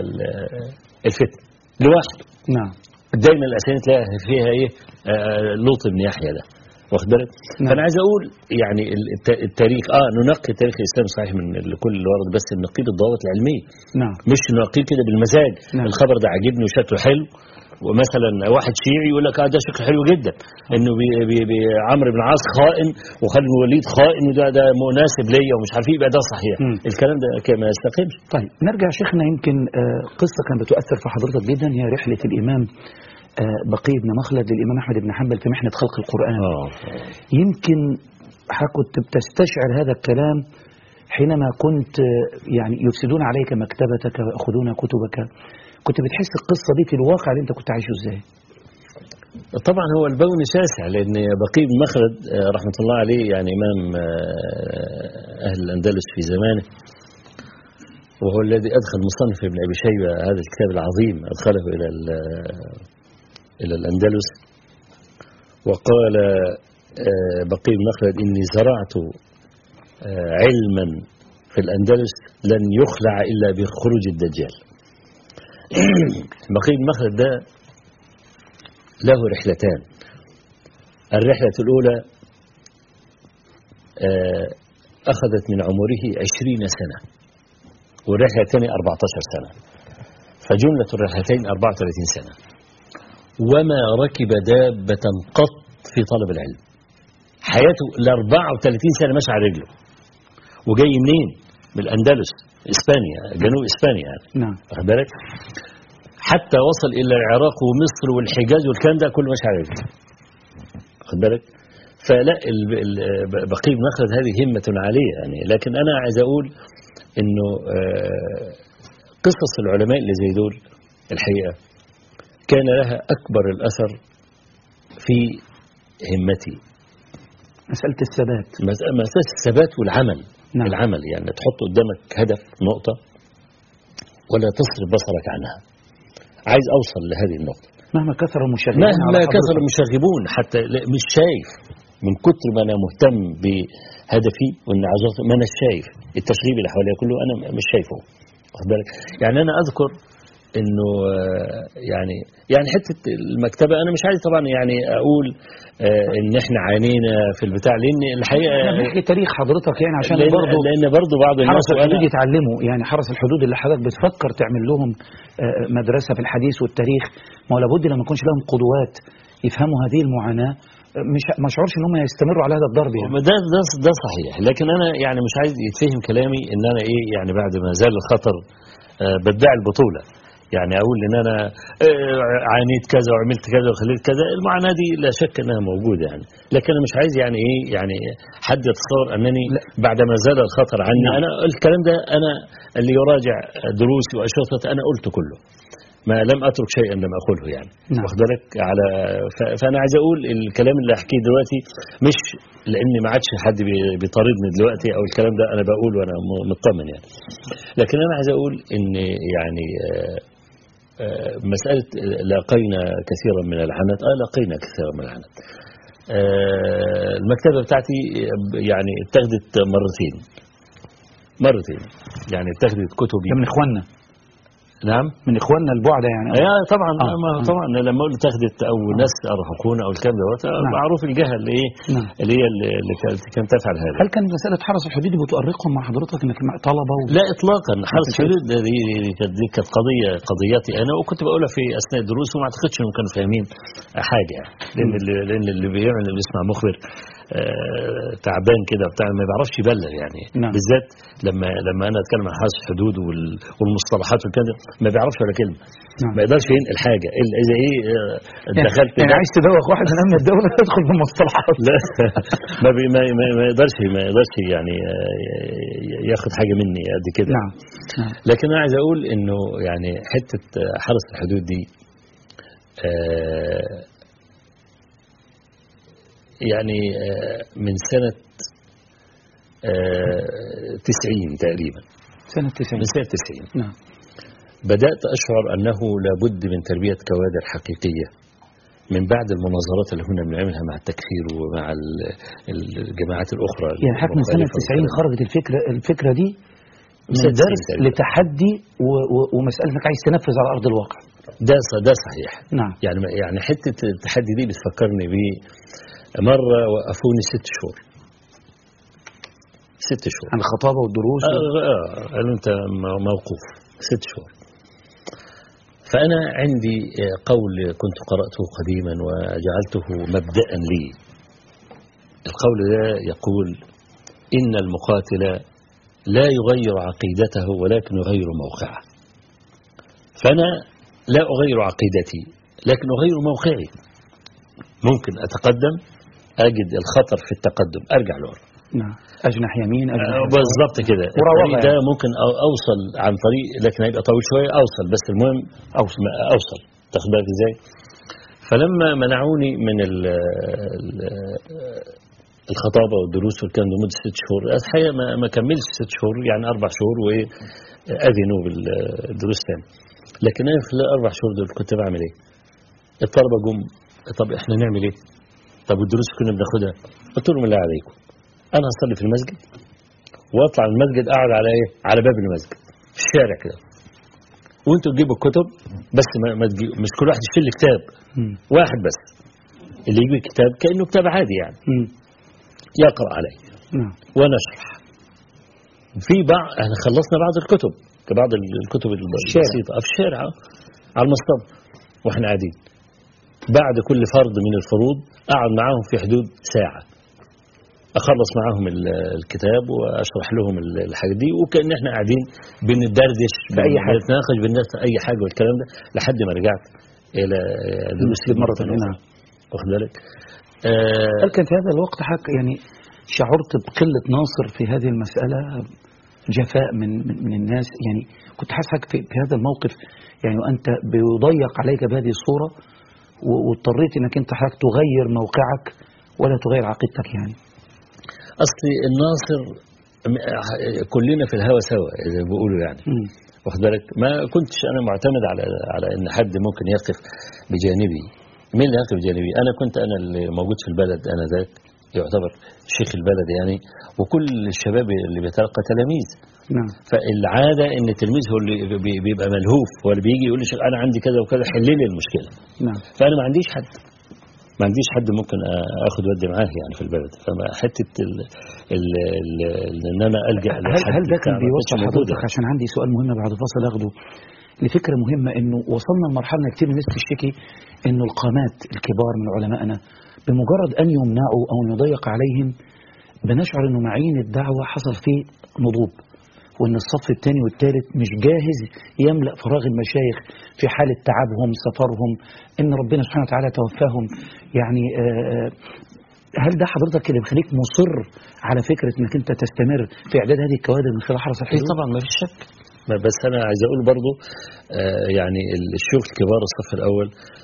الفتن لوحده. نعم. دايما الاسانيد تلاقي فيها ايه لوط بن يحيى ده واخد بالك. نعم. فانا عايز اقول يعني التاريخ اه ننقي تاريخ الاسلام صحيح من كل اللي ورد بس ننقيه بالضوابط العلميه. نعم. مش ننقيه كده بالمزاج. نعم. الخبر ده عاجبني وشكله حلو ومثلا واحد شيعي يقول لك اه ده شكله حلو جدا انه بي بي بي عمرو بن العاص خائن وخالد بن الوليد خائن وده ده مناسب ليا ومش عارف ايه يبقى ده صحيح. م. الكلام ده ما يستقيمش. طيب نرجع شيخنا يمكن آه قصه كانت بتؤثر في حضرتك جدا هي رحله الامام آه بقي بن مخلد للامام احمد بن حنبل في محنه خلق القران. اه يمكن كنت بتستشعر هذا الكلام حينما كنت يعني يفسدون عليك مكتبتك ويأخذون كتبك. كنت بتحس القصة دي في الواقع اللي انت كنت عايشه ازاي؟ طبعا هو البون شاسع لان بقي بن مخلد رحمة الله عليه يعني امام اهل الاندلس في زمانه وهو الذي ادخل مصنف ابن ابي شيبة هذا الكتاب العظيم ادخله الى الى الاندلس وقال بقي بن مخلد اني زرعت علما في الاندلس لن يخلع الا بخروج الدجال. بقي بن مخلد ده له رحلتان. الرحلة الأولى أخذت من عمره عشرين سنة والرحلة الثانية أربعة عشر سنة فجملة الرحلتين أربعة وثلاثين سنة وما ركب دابة قط في طلب العلم. حياته ال أربعة وثلاثين سنة ماشي على رجله وجاي منين؟ من الأندلس إسبانيا جنوب إسبانيا يعني. نعم. واخد بالك؟ حتى وصل إلى العراق ومصر والحجاز والكلام ده كله ماشي على رجله. واخد بالك؟ فلا بقي بمخرج هذه همة عالية يعني. لكن أنا عايز أقول إنه قصص العلماء اللي زي دول الحقيقة كان لها أكبر الأثر في همتي. مسألة الثبات، مسألة الثبات والعمل. نعم. العمل يعني تحط قدامك هدف نقطة ولا تصرف بصرك عنها. عايز أوصل لهذه النقطة مهما كثر المشغبون، مهما كثر المشغبون حتى مش شايف من كتر ما أنا مهتم بهدفي وإن عايز ما أنا شايف التشغيب اللي حواليا كله أنا مش شايفه. واخد بالك؟ يعني أنا أذكر إنه يعني يعني حتة المكتبة أنا مش عايز طبعا يعني أقول إن إحنا عانينا في البتاع لأن الحقيقة نحكي تاريخ حضرتك يعني عشان لأن برضه لأن برضه بعض الناس حرس الحدود يتعلموا يعني حرس الحدود اللي حضرتك بتفكر تعمل لهم مدرسة في الحديث والتاريخ، ما هو لابد لما يكونش لهم قدوات يفهموا هذه المعاناة مش ما شعورش ان هم يستمروا على هذا الضرب يعني. ده ده ده صحيح، لكن انا يعني مش عايز يتفهم كلامي ان انا ايه يعني بعد ما زال الخطر آه بدعي البطوله، يعني اقول ان انا آه عانيت كذا وعملت كذا وخليت كذا. المعاناه دي لا شك انها موجوده يعني، لكن انا مش عايز يعني ايه يعني حد يتصور انني لا. بعد ما زال الخطر عني لا. انا الكلام ده انا اللي يراجع دروسي واشرطتي انا قلت كله، ما لم أترك شيئا لم أقوله يعني. نعم. واخد بالك على فأنا عايز أقول الكلام اللي أحكيه دلوقتي مش لأن ما عادش حد بيطاردني دلوقتي أو الكلام ده أنا بقول وأنا مطمن يعني، لكن أنا عايز أقول إن يعني مسألة لاقينا كثيرا من العنت آه لاقينا كثيرا من العنت. المكتبة بتاعتي يعني اتخذت مرتين مرتين يعني اتخذت كتبي من إخواننا. نعم من اخواننا البعد يعني. يا طبعا آه. ما طبعا لما اقول تاخدت او آه. ناس ارهقونا او الكلام دوت نعم. معروف الجهه اللي ايه نعم. اللي هي اللي كانت تفعل هذا. هل كان مساله حرس الحدود بتؤرقهم مع حضرتك انك طلبه و... لا اطلاقا. حرس الحدود دي دي كانت قضيه قضيتي انا وكنت بقولها في اثناء الدروس وما اعتقدش انهم كانوا فاهمين حاجه يعني. لان اللي لان اللي بيعمل اللي بيسمع مخبر آه تعبان كده بتاع ما بيعرفش يبلغ يعني نعم. بالذات لما لما انا اتكلم عن حرس الحدود والمصطلحات والكلام ما بيعرفش ولا كلمه نعم. ما يقدرش ينقل حاجه اذا ايه دخلت يعني عايز تدوخ واحد من امن الدوله يدخل في المصطلحات لا ما, بي ما, ما يقدرش ما يقدرش يعني ياخد حاجه مني قد كده نعم. نعم. لكن انا عايز اقول انه يعني حته حرس الحدود دي آه يعني من سنة تسعين تقريبا سنة تسعين من سنة تسعين نعم. بدأت أشعر أنه لابد من تربية كوادر حقيقية من بعد المناظرات اللي كنا بنعملها مع التكفير ومع الجماعات الأخرى. يعني حتى من سنة تسعين خرجت الفكرة الفكرة دي من درس لتحدي ومسألة انك عايز تنفذ على أرض الواقع. ده ده صحيح نعم. يعني يعني حتة التحدي دي بتفكرني ب مرة وقفوني ست شهور ست شهور عن الخطابة والدروس اه اه قالوا انت موقوف ست شهور. فأنا عندي قول كنت قرأته قديما وجعلته مبدأ لي. القول ده يقول إن المقاتل لا يغير عقيدته ولكن يغير موقعه. فأنا لا أغير عقيدتي لكن أغير موقعي. ممكن أتقدم أجد الخطر في التقدم أرجع لورا. نعم. أجنح يمين أجنح يمين بالضبط كده. الطريق ده ممكن أوصل عن طريق لكن هيبقى طويل شوية أوصل بس المهم أوصل أوصل تاخد بالك إزاي. فلما منعوني من الخطابة والدروس والكلام ده مدة ست شهور الحقيقة ما ما كملش ست شهور يعني أربع شهور وأذنوا بالدروس تاني. لكن أنا في الأربع شهور دول كنت بعمل إيه؟ الطلبة جم طب إحنا نعمل إيه؟ طب والدروس كنا بناخدها؟ قلت لهم بالله عليكم أنا هصلي في المسجد وأطلع من المسجد أقعد على إيه؟ على باب المسجد في الشارع كده وأنتوا تجيبوا الكتب بس ما, ما تجيب مش كل واحد يشيل كتاب م. واحد بس اللي يجيب الكتاب كأنه كتاب عادي يعني م. يقرأ عليه م. ونشرح. في بعض احنا خلصنا بعض الكتب كبعض الكتب البسيطة في الشارع على المصطبة واحنا قاعدين بعد كل فرض من الفروض أقعد معاهم في حدود ساعة أخلص معاهم الكتاب وأشرح لهم الحاجة دي وكأن احنا قاعدين بندردش بنتناقش بنتناقش أي حاجة والكلام ده لحد ما رجعت إلى دروسي مرة ثانية. واخد بالك آه هل كان في هذا الوقت حق يعني شعرت بقلة ناصر في هذه المسألة، جفاء من من, من الناس؟ يعني كنت حاسس في, في هذا الموقف يعني وأنت بيضيق عليك بهذه الصورة واضطريت أنك أنت حضرتك تغير موقعك ولا تغير عقيدتك؟ يعني أصلي الناصر كلنا في الهوى سوا إذا بيقولوا يعني م. واخد بالك، ما كنتش أنا معتمد على على إن حد ممكن يقف بجانبي. مين اللي يقف بجانبي؟ أنا كنت أنا اللي موجود في البلد، أنا ذاك يعتبر شيخ البلد يعني، وكل الشباب اللي بيتلقى تلاميذ. نعم. فالعادة إن التلميذ هو اللي بيبقى ملهوف، هو اللي بيجي يقول لي أنا عندي كذا وكذا حل لي المشكلة. نعم. فأنا ما عنديش حد ما عنديش حد ممكن اخد ودي معاه يعني في البلد، فما حته ال ال ال ان انا الجا هل, هل ده كان بيوصل حضرتك؟ عشان عندي سؤال مهم بعد فاصل اخده لفكره مهمه، انه وصلنا لمرحله كتير من الناس تشتكي انه القامات الكبار من علمائنا بمجرد ان يمنعوا او يضيق عليهم بنشعر انه معين الدعوه حصل فيه نضوب، وان الصف الثاني والثالث مش جاهز يملأ فراغ المشايخ في حالة تعبهم سفرهم، ان ربنا سبحانه وتعالى توفاهم. يعني هل ده حضرتك اللي بيخليك مصر على فكرة انك انت تستمر في اعداد هذه الكوادر من خلال حرس الحدود؟ طبعا ما فيش شك، بس انا عايز اقول برضو يعني الشيوخ الكبار الصف الاول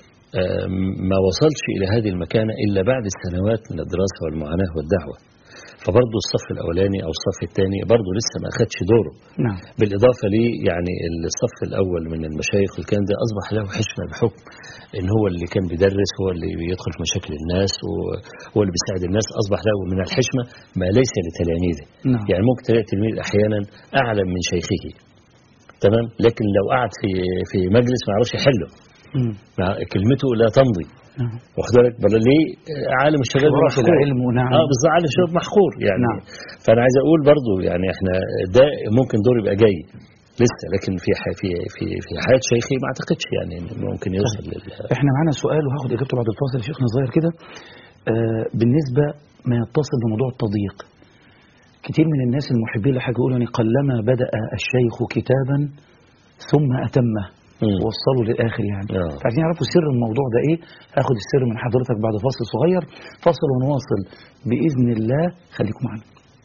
ما وصلش الى هذه المكانة الا بعد السنوات من الدراسة والمعاناة والدعوة، فبرضه الصف الأولاني أو الصف الثاني برضه لسه ما أخدش دوره. نعم. بالإضافة لي يعني الصف الأول من المشايخ والكلام ده أصبح له حشمة بحكم إن هو اللي كان بيدرس، هو اللي بيدخل في مشاكل الناس، وهو اللي بيساعد الناس، أصبح له من الحشمة ما ليس لتلاميذه. نعم. يعني ممكن تلاقي تلميذ أحيانا أعلم من شيخه، تمام، لكن لو قعد في في مجلس ما يعرفش يحله، كلمته لا تمضي. نعم. واخد بالك بل ليه عالم الشباب محقور العلم. ونعم. اه بالظبط، عالم الشباب محقور يعني. نعم. فانا عايز اقول برضو يعني احنا ده ممكن دور يبقى جاي لسه، لكن في في في في حياه شيخي ما اعتقدش يعني ممكن يوصل لل... احنا معانا سؤال وهاخد اجابته بعد الفاصل يا شيخنا صغير كده. آه بالنسبه ما يتصل بموضوع التضييق، كتير من الناس المحبين لحاجه يقولوا يعني قلما بدا الشيخ كتابا ثم اتمه، وصلوا للآخر يعني. آه. فعايزين يعرفوا سر الموضوع ده ايه. هاخد السر من حضرتك بعد فاصل صغير، فاصل ونواصل بإذن الله، خليكم معنا.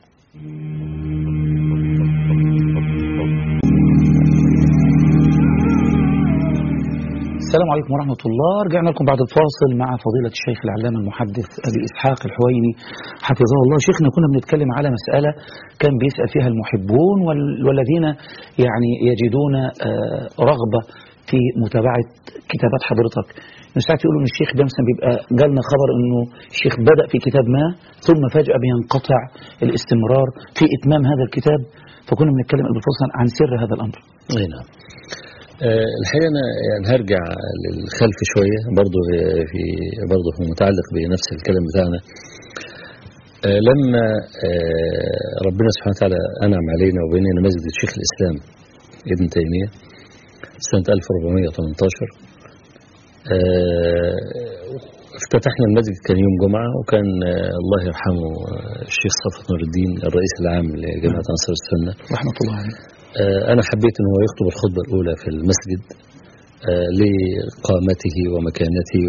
السلام عليكم ورحمة الله. رجعنا لكم بعد الفاصل مع فضيلة الشيخ العلامة المحدث أبي إسحاق الحويني حفظه الله. شيخنا كنا بنتكلم على مسألة كان بيسأل فيها المحبون والذين يعني يجدون رغبة في متابعة كتابات حضرتك. ساعات يقولوا ان الشيخ ده مثلا بيبقى جالنا خبر انه الشيخ بدأ في كتاب ما ثم فجأة بينقطع الاستمرار في إتمام هذا الكتاب، فكنا بنتكلم بالفصل عن سر هذا الأمر. نعم. أه الحقيقة أنا يعني هرجع للخلف شوية برضه في برضه في متعلق بنفس الكلام بتاعنا. أه لما أه ربنا سبحانه وتعالى أنعم علينا وبيننا مسجد شيخ الإسلام ابن تيمية سنة ألف وأربعمائة وثمانية عشر، أه افتتحنا المسجد كان يوم جمعة، وكان أه الله يرحمه الشيخ صفوت نور الدين الرئيس العام لجماعة أنصار السنة رحمة الله عليه. أنا حبيت أنه يخطب الخطبة الأولى في المسجد لقامته ومكانته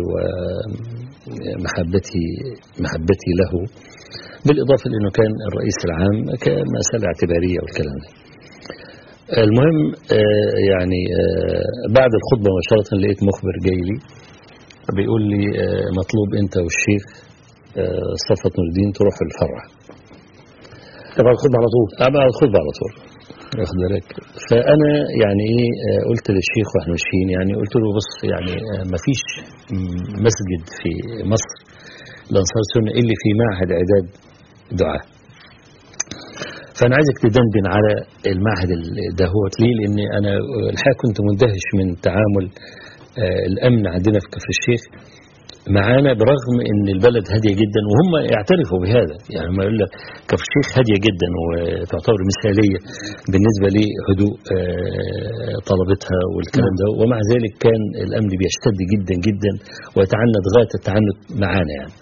ومحبتي محبتي له، بالإضافة لأنه كان الرئيس العام كمسألة اعتبارية والكلام ده. المهم يعني بعد الخطبة مباشرة لقيت مخبر جاي لي بيقول لي مطلوب أنت والشيخ صفوت نور الدين تروح الفرع. بعد الخطبة على طول؟ بعد الخطبة على طول، واخد بالك. فانا يعني ايه قلت للشيخ واحنا ماشيين يعني قلت له بص يعني ما فيش مسجد في مصر لانصار السنه اللي في معهد اعداد دعاء، فانا عايزك تدندن على المعهد دهوت. ليه؟ لان انا الحقيقه كنت مندهش من تعامل الامن عندنا في كفر الشيخ معانا، برغم ان البلد هاديه جدا وهم يعترفوا بهذا. يعني ما يقول لك كفر الشيخ هاديه جدا وتعتبر مثاليه بالنسبه لهدوء طلبتها والكلام ده، ومع ذلك كان الامن بيشتد جدا جدا ويتعنت غايه التعنت معانا يعني.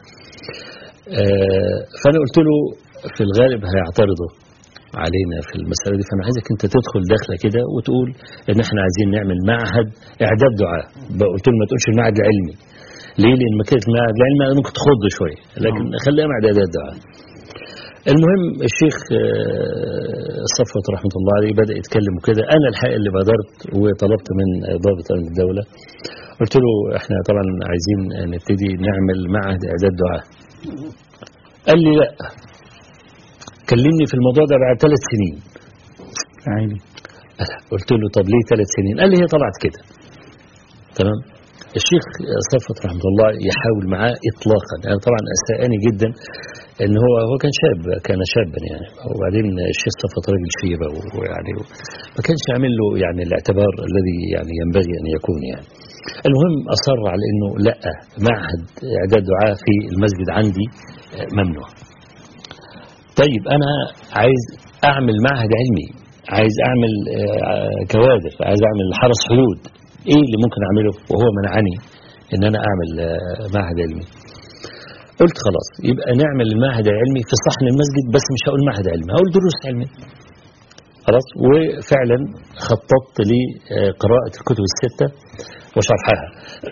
فانا قلت له في الغالب هيعترضوا علينا في المساله دي، فانا عايزك انت تدخل داخله كده وتقول ان احنا عايزين نعمل معهد اعداد دعاء. قلت له ما تقولش المعهد العلمي، ليه؟ لأن مكانة المعهد العلمي ممكن تخض شوية، لكن خليها مع إعداد دعاء. المهم الشيخ صفوت رحمة الله عليه بدأ يتكلم وكده. أنا الحقيقة اللي بادرت وطلبت من ضابط أمن الدولة، قلت له احنا طبعا عايزين نبتدي نعمل معهد إعداد دعاء. قال لي لا، كلمني في الموضوع ده بعد ثلاث سنين. عيني. قلت له طب ليه ثلاث سنين؟ قال لي هي طلعت كده. تمام. الشيخ صفوت رحمة الله يحاول معاه إطلاقا. أنا يعني طبعا أساءني جدا إن هو هو كان شاب، كان شابا يعني، وبعدين الشيخ صفوت راجل شيبة ويعني ما كانش يعمل له يعني الاعتبار الذي يعني ينبغي أن يكون يعني. المهم أصر على إنه لا، معهد إعداد دعاء في المسجد عندي ممنوع. طيب أنا عايز أعمل معهد علمي، عايز أعمل كوادر، عايز أعمل حرس حدود، إيه اللي ممكن أعمله؟ وهو منعني إن أنا أعمل معهد علمي. قلت خلاص يبقى نعمل المعهد العلمي في صحن المسجد، بس مش هقول معهد علمي، هقول دروس علمية. خلاص. وفعلا خططت لقراءة الكتب الستة وشرحها.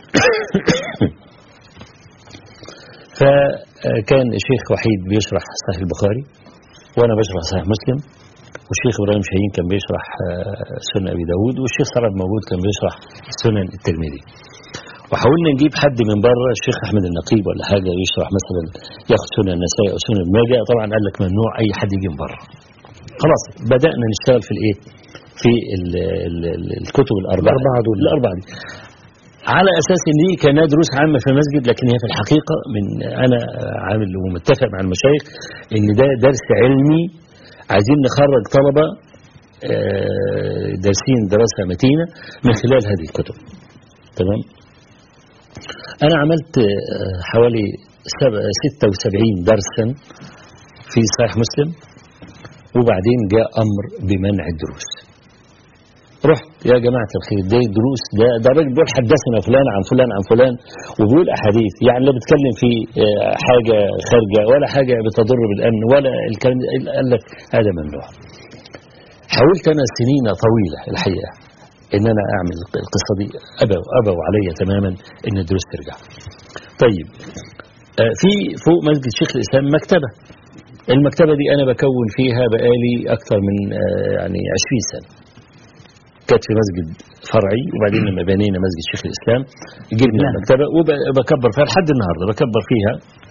فكان الشيخ وحيد بيشرح صحيح البخاري، وأنا بشرح صحيح مسلم، والشيخ إبراهيم شاهين كان بيشرح سنن أبي داود، والشيخ سرد موجود كان بيشرح سنن الترمذي. وحاولنا نجيب حد من بره، الشيخ أحمد النقيب ولا حاجة، يشرح مثلا ياخد سنن النسائي أو سنن ابن ماجه. طبعا قال لك ممنوع أي حد يجي من بره. خلاص بدأنا نشتغل في الإيه؟ في ال ال ال الكتب الأربعة الأربعة دول الأربعة دي، على أساس إن دي كانها دروس عامة في المسجد، لكن هي في الحقيقة من أنا عامل ومتفق مع المشايخ إن ده درس علمي، عايزين نخرج طلبة دارسين دراسة متينة من خلال هذه الكتب. تمام. أنا عملت حوالي ستة وسبعين درسا في صحيح مسلم، وبعدين جاء أمر بمنع الدروس. رحت يا جماعة الخير، دي دروس، ده ده راجل بيقول حدثنا فلان عن فلان عن فلان، وبيقول أحاديث، يعني لا بتكلم في حاجة خارجة ولا حاجة بتضر بالأمن ولا الكلام. قال لك هذا ممنوع. حاولت أنا سنين طويلة الحقيقة إن أنا أعمل القصة دي، أبوا أبوا علي تماما إن الدروس ترجع. طيب في فوق مسجد شيخ الإسلام مكتبة. المكتبة دي أنا بكون فيها بقالي أكثر من يعني عشرين سنة. كانت في مسجد فرعي، وبعدين لما بنينا مسجد شيخ الإسلام جبنا المكتبة وبكبر فيها لحد النهاردة بكبر فيها.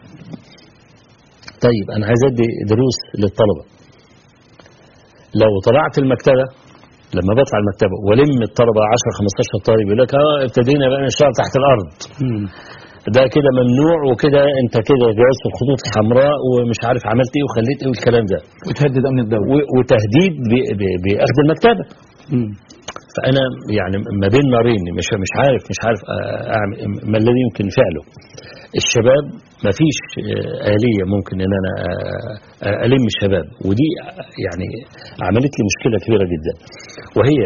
طيب أنا عايز أدي دروس للطلبة. لو طلعت المكتبة، لما بطلع المكتبة ولم الطلبة عشرة خمستاشر طالب يقول لك اه ابتدينا بقى نشتغل تحت الأرض، ده كده ممنوع، وكده انت كده جاوزت الخطوط الحمراء ومش عارف عملت ايه وخليت ايه والكلام ده، وتهدد امن الدوله وتهديد باخذ المكتبه. مم. فانا يعني ما بين نارين، مش مش عارف مش عارف اعمل ما الذي يمكن فعله. الشباب ما فيش آلية ممكن ان انا الم الشباب، ودي يعني عملت لي مشكله كبيره جدا، وهي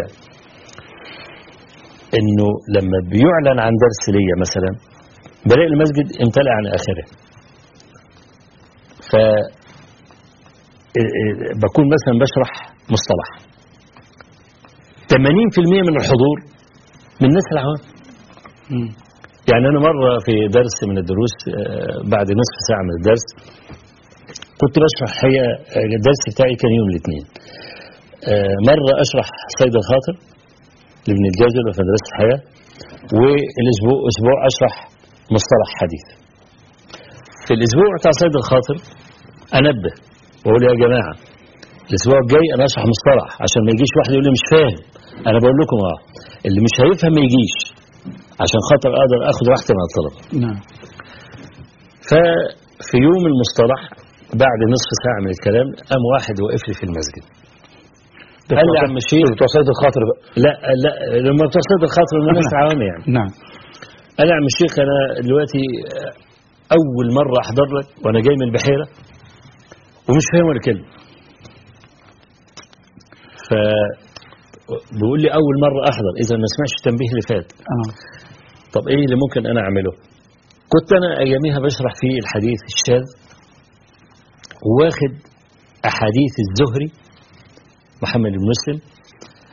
انه لما بيعلن عن درس ليا مثلا بلاقي المسجد امتلأ عن آخره. ف بكون مثلا بشرح مصطلح، ثمانين بالمئة من الحضور من الناس العوام. يعني أنا مرة في درس من الدروس بعد نصف ساعة من الدرس كنت بشرح، هي الدرس بتاعي كان يوم الاثنين. مرة أشرح صيد الخاطر لابن الجازر في مدرسة الحياة، والأسبوع أسبوع أشرح مصطلح حديث. في الأسبوع بتاع صيد الخاطر أنبه وأقول يا جماعة الأسبوع الجاي أنا أشرح مصطلح، عشان ما يجيش واحد يقول لي مش فاهم. أنا بقول لكم اه اللي مش هيفهم ما يجيش، عشان خاطر أقدر أخذ راحتي مع الطلبة. نعم. ففي يوم المصطلح بعد نصف ساعة من الكلام قام واحد وقف لي في المسجد قال لي يا عم الشيخ بتوع صيد الخاطر بقى. لا لا لما بتوع صيد الخاطر من الناس العوامة يعني. نعم. قال لي يا عم الشيخ أنا دلوقتي أول مرة أحضر لك وأنا جاي من البحيرة ومش فاهم ولا كلمة. فبيقول لي أول مرة أحضر، إذا ما سمعش التنبيه اللي فات. آه. طب إيه اللي ممكن أنا أعمله؟ كنت أنا أياميها بشرح في الحديث الشاذ، واخد أحاديث الزهري محمد بن مسلم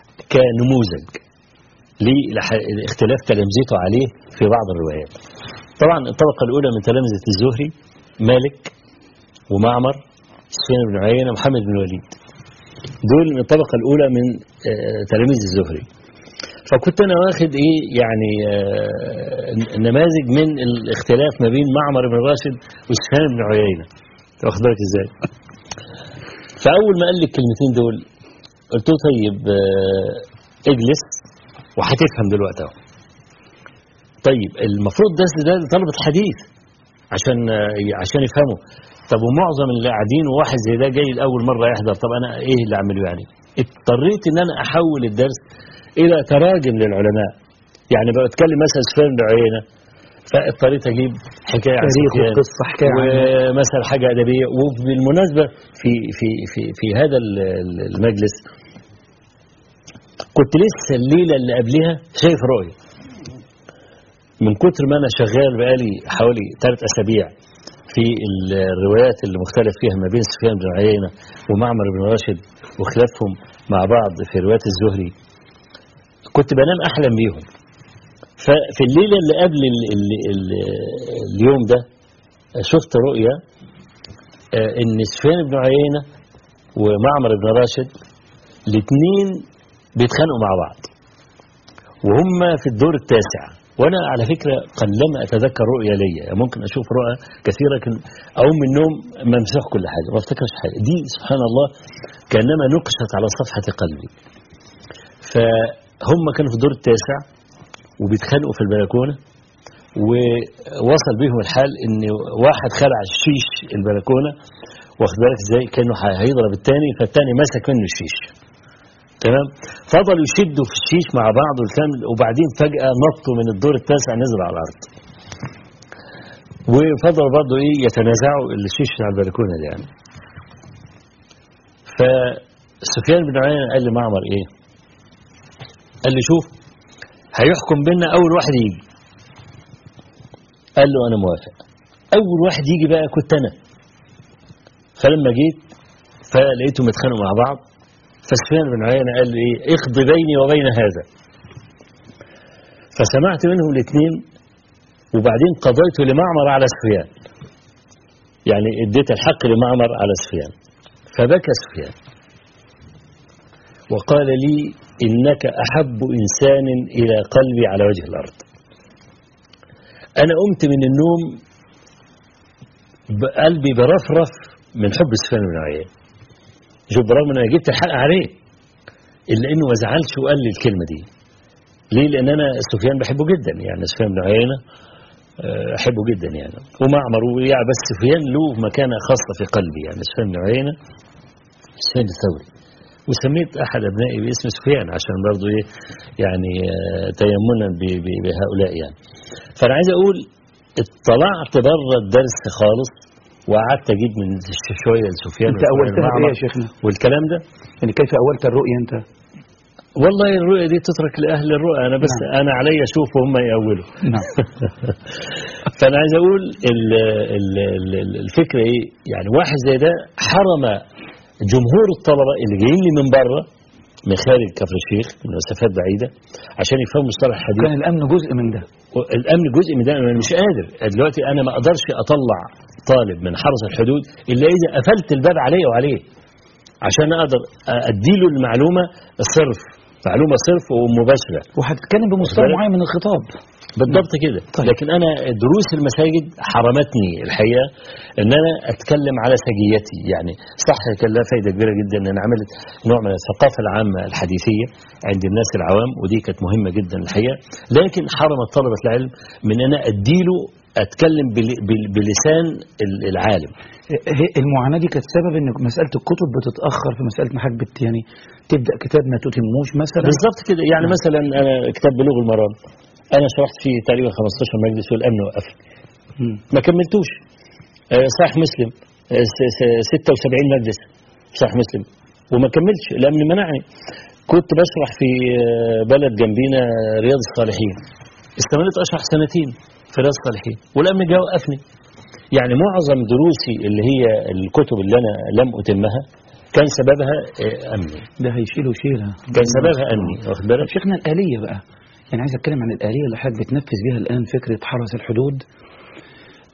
كنموذج لاختلاف تلامذته عليه في بعض الروايات. طبعا الطبقة الأولى من تلامذة الزهري مالك ومعمر سفيان بن عيينة ومحمد بن الوليد، دول من الطبقة الأولى من تلاميذ الزهري. فكنت أنا واخد إيه يعني نماذج من الاختلاف ما بين معمر بن راشد وسفيان بن عيينة، واخد بالك إزاي؟ فأول ما قال لي الكلمتين دول قلت له طيب اجلس وهتفهم دلوقتي اهو. طيب المفروض ده ده طلبة الحديث عشان عشان يفهموا. طب ومعظم اللي قاعدين وواحد زي ده جاي لاول مره يحضر، طب انا ايه اللي اعمله يعني؟ اضطريت ان انا احول الدرس الى تراجم للعلماء. يعني بقى اتكلم مثلا سفيان بن عيينة، فاضطريت اجيب حكايه عن تاريخ وقصه حكايه ومثلا حاجه ادبيه. وبالمناسبه في في في في هذا المجلس كنت لسه الليله اللي قبلها شايف رؤيه، من كتر ما انا شغال بقالي حوالي ثلاث اسابيع في الروايات اللي مختلف فيها ما بين سفيان بن عيينة ومعمر بن راشد وخلافهم مع بعض في روايات الزهري، كنت بنام احلم بيهم. ففي الليله اللي قبل ال ال ال اليوم ده شفت رؤيه ان سفيان بن عيينة ومعمر بن راشد الاثنين بيتخانقوا مع بعض وهم في الدور التاسع. وانا على فكره قلما اتذكر رؤيه ليا، ممكن اشوف رؤى كثيره لكن اقوم من النوم ممسوح كل حاجه ما افتكرش حاجه. دي سبحان الله كانما نقشت على صفحه قلبي. فهم كانوا في الدور التاسع وبيتخانقوا في البلكونه، ووصل بهم الحال ان واحد خلع الشيش البلكونه، واخد بالك ازاي، كانه هيضرب الثاني، فالثاني مسك منه الشيش. تمام. فضلوا يشدوا في الشيش مع بعض والكامل، وبعدين فجأة نطوا من الدور التاسع نزلوا على الأرض. وفضلوا برضه إيه يتنازعوا الشيش على البلكونة دي يعني. فسفيان بن عيينة قال لمعمر إيه؟ قال لي شوف هيحكم بينا أول واحد يجي. قال له أنا موافق. أول واحد يجي بقى كنت أنا. فلما جيت فلقيتهم يتخانقوا مع بعض، فسفيان بن عيينة قال لي ايه اقضي بيني وبين هذا. فسمعت منهم الاثنين وبعدين قضيت لمعمر على سفيان، يعني اديت الحق لمعمر على سفيان. فبكى سفيان وقال لي انك احب انسان الى قلبي على وجه الارض. انا قمت من النوم قلبي برفرف من حب سفيان بن عيينة. شوف برغم ان انا جبت الحق عليه الا انه ما زعلش وقال لي الكلمه دي. ليه؟ لان انا سفيان بحبه جدا، يعني سفيان بن عيينة احبه جدا يعني، ومعمر يعني، بس سفيان له مكانه خاصه في قلبي. يعني سفيان بن عيينة سفيان الثوري، وسميت احد ابنائي باسم سفيان عشان برضه ايه يعني تيمنا بهؤلاء يعني. فانا عايز اقول اطلعت بره الدرس خالص وقعدت اجيب من شويه لسفيان. انت اولتها ايه يا شيخنا والكلام ده؟ يعني كيف اولت الرؤيه انت؟ والله الرؤيه دي تترك لاهل الرؤى، انا بس نعم. انا علي اشوف وهم يأولوا. نعم. فانا عايز اقول ال ال ال الفكره ايه، يعني واحد زي ده حرم جمهور الطلبه اللي جايين لي من بره من خارج كفر الشيخ من مسافات بعيده عشان يفهموا مصطلح الحديث. كان الامن جزء من ده. الامن جزء من ده. انا مش قادر دلوقتي، انا ما اقدرش اطلع طالب من حرس الحدود الا اذا قفلت الباب عليه وعليه عشان اقدر اديله المعلومه الصرف، معلومه صرف ومباشره، وهتتكلم بمستوى معين من الخطاب. بالضبط كده. طيب. لكن انا دروس المساجد حرمتني الحقيقه ان انا اتكلم على سجيتي. يعني صح كان لها فائده كبيره جدا ان انا عملت نوع من الثقافه العامه الحديثيه عند الناس العوام، ودي كانت مهمه جدا الحقيقه. لكن حرمت طلبه العلم من ان انا اديله اتكلم بلسان العالم. المعاناه دي كانت سبب ان مساله الكتب بتتاخر في مساله محاكمه، يعني تبدا كتاب ما تتموش مثلا. بالظبط كده. يعني م. مثلا انا كتاب بلوغ المرام انا شرحت فيه تقريبا خمستاشر مجلس والامن وقفني ما كملتوش. صحيح مسلم ستة وسبعين مجلس صحيح مسلم وما كملتش، الامن منعني. كنت بشرح في بلد جنبينا رياض الصالحين، استمرت اشرح سنتين في رياض الصالحين والامن جاء وقفني. يعني معظم دروسي اللي هي الكتب اللي انا لم اتمها كان سببها امني. ده هيشيل وشيلها. كان سببها امني. واخد بالك؟ شيخنا الآلية بقى، يعني عايز اتكلم عن الآلية اللي حضرتك بتنفذ بيها الآن فكرة حرس الحدود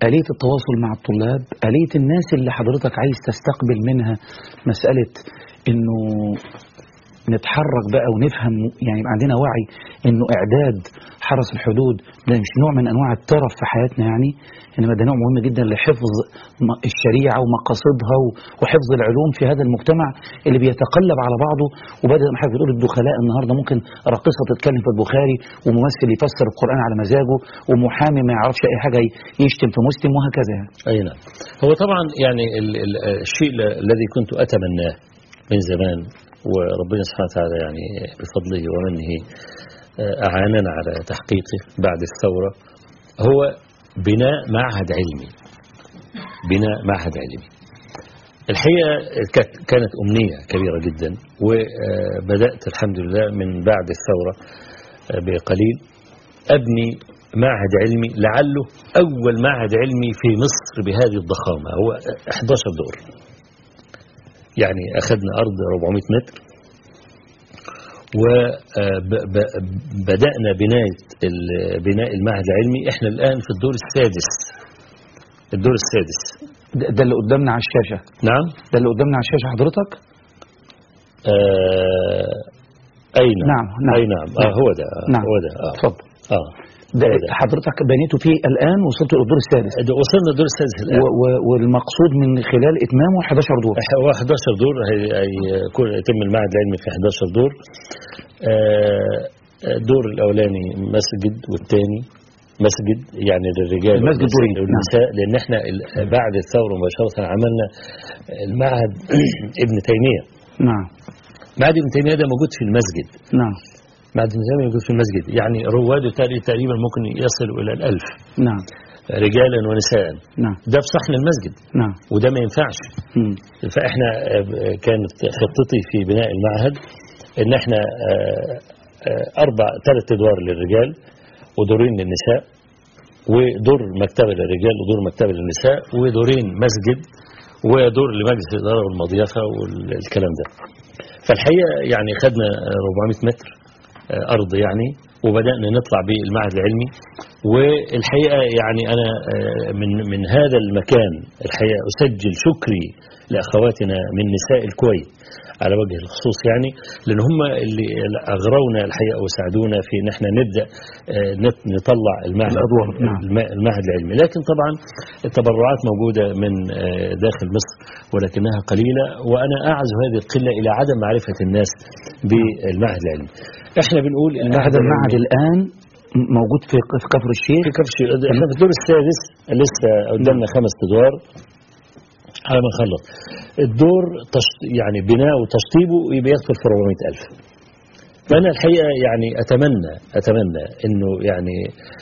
آلية التواصل مع الطلاب، آلية الناس اللي حضرتك عايز تستقبل منها مسألة إنه نتحرك بقى ونفهم، يعني يبقى عندنا وعي إنه إعداد حرس الحدود ده مش نوع من أنواع الترف في حياتنا، يعني إنما ده نوع مهم جدا لحفظ الشريعة ومقاصدها وحفظ العلوم في هذا المجتمع اللي بيتقلب على بعضه. وبدأ ما حضرتك بتقول الدخلاء النهارده ممكن راقصة تتكلم في البخاري، وممثل يفسر القرآن على مزاجه، ومحامي ما يعرفش أي حاجة يشتم في مسلم، وهكذا. أي نعم. هو طبعا يعني ال ال الشيء الذي كنت أتمناه من زمان، وربنا سبحانه وتعالى يعني بفضله ومنه أعاننا على تحقيقه بعد الثورة، هو بناء معهد علمي. بناء معهد علمي الحقيقة كانت أمنية كبيرة جدا، وبدأت الحمد لله من بعد الثورة بقليل أبني معهد علمي، لعله أول معهد علمي في مصر بهذه الضخامة. هو إحدى عشر دور، يعني أخذنا أرض أربعمائة متر، وبدأنا بناء بناء المعهد العلمي. إحنا الآن في الدور السادس. الدور السادس ده اللي قدامنا على الشاشة. نعم، ده اللي قدامنا على الشاشة حضرتك. آه أي نعم. نعم نعم. أي نعم. آه هو ده. آه نعم. هو ده. آه. اتفضل. آه ده حضرتك بنيته فيه الآن، وصلت للدور السادس. وصلنا الدور السادس الآن. والمقصود من خلال إتمامه إحدى عشر دور. هو إحدى عشر دور، هيكون يتم المعهد العلمي في إحدى عشر دور. الدور الأولاني مسجد، والثاني مسجد يعني للرجال المسجد دورين والنساء. نعم. لأن احنا بعد الثورة مباشرة عملنا المعهد ابن تيمية. نعم. معهد ابن تيمية ده موجود في المسجد. نعم. معهد ابن تيمية موجود في المسجد، يعني رواده تقريبا ممكن يصل إلى الألف. نعم. رجالا ونساء. نعم. ده في صحن المسجد. نعم. وده ما ينفعش. مم. فاحنا كانت خطتي في بناء المعهد ان احنا اربع ثلاث ادوار للرجال، ودورين للنساء، ودور مكتبه للرجال، ودور مكتبه للنساء، ودورين مسجد، ودور لمجلس الاداره والمضيافه والكلام ده. فالحقيقه يعني خدنا أربعمائة متر ارض يعني، وبدأنا نطلع بالمعهد العلمي. والحقيقة يعني أنا من من هذا المكان الحقيقة أسجل شكري لأخواتنا من نساء الكويت على وجه الخصوص، يعني لأن هم اللي أغرونا الحقيقة وساعدونا في أن احنا نبدأ نطلع المعهد, المعهد العلمي. لكن طبعا التبرعات موجودة من داخل مصر ولكنها قليلة، وأنا أعزو هذه القلة إلى عدم معرفة الناس بالمعهد العلمي. احنا بنقول هذا المعهد الآن موجود في في كفر الشيخ. في كفر الشيخ احنا في الدور السادس، لسه قدامنا خمس ادوار على ما نخلص الدور. تشط... يعني بناء وتشطيبه بيدخل في أربعمائة ألف. فأنا الحقيقة يعني أتمنى أتمنى إنه يعني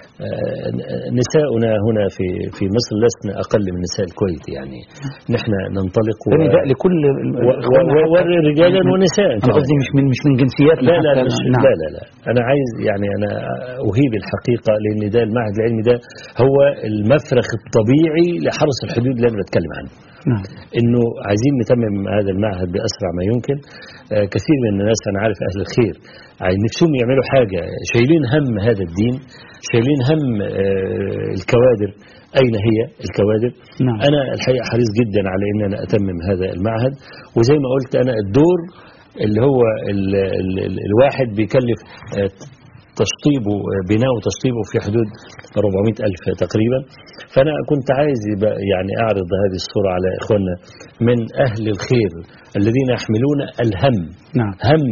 نساؤنا هنا في في مصر لسنا أقل من نساء الكويت، يعني نحن ننطلق و... لكل ورجالا ونساء. أنا قصدي مش من مش من جنسيات. لا لا لا, نعم. لا لا لا أنا عايز يعني أنا أهيب الحقيقة، لأن ده المعهد العلمي ده هو المفرخ الطبيعي لحرس الحدود اللي أنا بتكلم عنه. نعم. إنه عايزين نتمم هذا المعهد بأسرع ما يمكن. آه كثير من الناس أنا عارف أهل الخير نفسهم يعملوا حاجة، شايلين هم هذا الدين، شايلين هم آه الكوادر. أين هي الكوادر؟ نعم. أنا الحقيقة حريص جدا على إن أنا أتمم هذا المعهد، وزي ما قلت أنا الدور اللي هو ال ال ال الواحد بيكلف آه تشطيبه بناء وتشطيبه في حدود أربعمائة ألف تقريبا. فأنا كنت عايز يعني أعرض هذه الصورة على إخواننا من أهل الخير الذين يحملون الهم. نعم. هم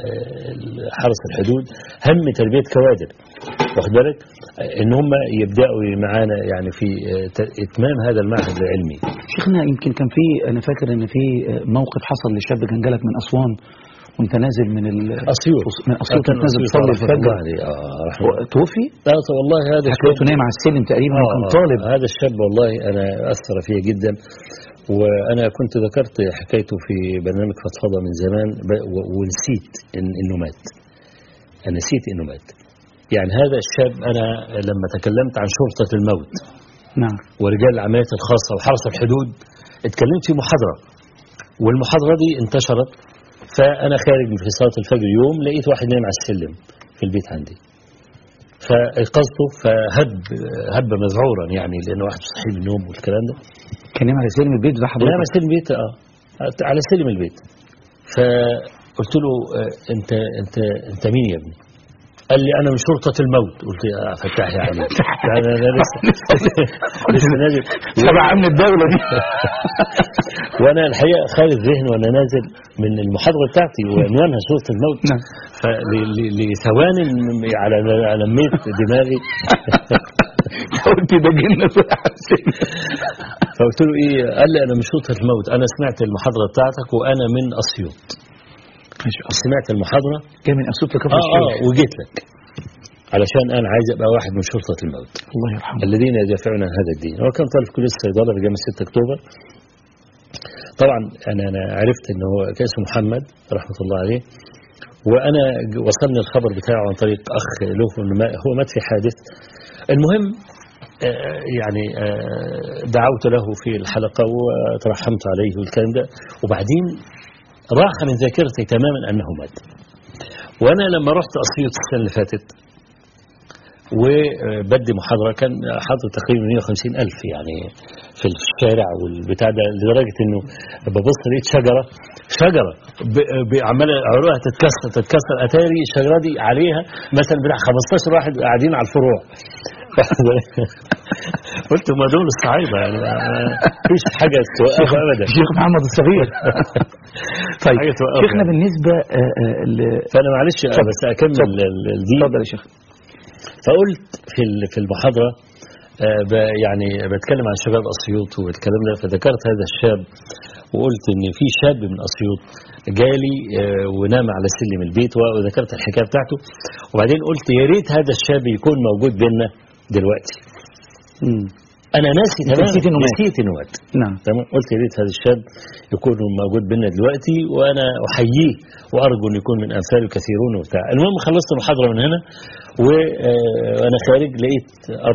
حرس الحدود، هم تربية كوادر، واخد بالك، إن هم يبدأوا معانا يعني في إتمام هذا المعهد العلمي. شيخنا يمكن كان في، أنا فاكر إن في موقف حصل لشاب كان جالك من أسوان وانت نازل من أسيوط، من أسيوط كنت نازل تصلي الفجر. آه توفي؟ لا والله هذا حكيته نايم على السلم تقريبا. آه كان طالب. هذا الشاب والله أنا أثر فيه جدا، وأنا كنت ذكرت حكايته في برنامج فضفضة من زمان ونسيت إن إنه مات. أنا نسيت إنه مات. يعني هذا الشاب أنا لما تكلمت عن شرطة الموت، نعم، ورجال العمليات الخاصة وحرس الحدود، اتكلمت في محاضرة، والمحاضرة دي انتشرت. فأنا خارج في صلاة الفجر يوم لقيت واحد نايم على السلم في البيت عندي. فايقظته فهب هب مذعورا يعني، لانه واحد صحي من النوم والكلام ده. كان نايم على سلم البيت ده حضرتك؟ نايم على سلم البيت، اه على سلم البيت. فقلت له انت انت انت مين يا ابني؟ قال لي انا من شرطه الموت. قلت يا فتاح يعني انا انا لسه لسه نازل تبع امن الدوله دي. وانا الحقيقه خالد ذهن وانا نازل من المحاضره بتاعتي وعنوانها شرطه الموت، فلثواني على على ميت دماغي قلت ده جنة. فقلت له ايه؟ قال لي انا من شرطه الموت، انا سمعت المحاضره بتاعتك وانا من اسيوط. سمعت المحاضرة جاي من أسيوط لكفر الشيخ. اه اه وجيت لك علشان أنا عايز أبقى واحد من شرطة الموت، الله يرحمه، الذين يدافعون عن هذا الدين. هو كان طالب في كلية الصيدلة في جامعة ستة أكتوبر. طبعا أنا أنا عرفت إن هو كان اسمه محمد رحمة الله عليه، وأنا وصلني الخبر بتاعه عن طريق أخ له إنه هو مات في حادث. المهم يعني دعوت له في الحلقة وترحمت عليه والكلام ده، وبعدين راح من ذاكرتي تماما أنه مات. وأنا لما رحت أسيوط السنة اللي فاتت وبدي محاضرة، كان حاضر تقريبا مئة وخمسين ألف يعني في الشارع والبتاع ده، لدرجة أنه ببص لقيت شجرة شجرة عمالة عروقها تتكسر تتكسر أتاري الشجرة دي عليها مثلا بتاع خمستاشر واحد قاعدين على الفروع. قلت ما دول الصعايدة يعني مفيش حاجة توقف أبدا. الشيخ محمد الصغير. طيب شيخنا بالنسبة ل... فأنا معلش بس أكمل دي. اتفضل يا شيخ. فقلت في في المحاضرة يعني بتكلم عن شباب أسيوط والكلام ده، فذكرت هذا الشاب وقلت إن في شاب من أسيوط جالي ونام على سلم البيت، وذكرت الحكاية بتاعته. وبعدين قلت يا ريت هذا الشاب يكون موجود بيننا دلوقتي. امم أنا ناسي تماما، نسيت إنه مات. نعم تمام. قلت يا ريت هذا الشاب يكون موجود بيننا دلوقتي، وأنا أحييه وأرجو أن يكون من أمثاله كثيرون وبتاع. المهم خلصت المحاضرة من هنا، وأنا خارج لقيت أب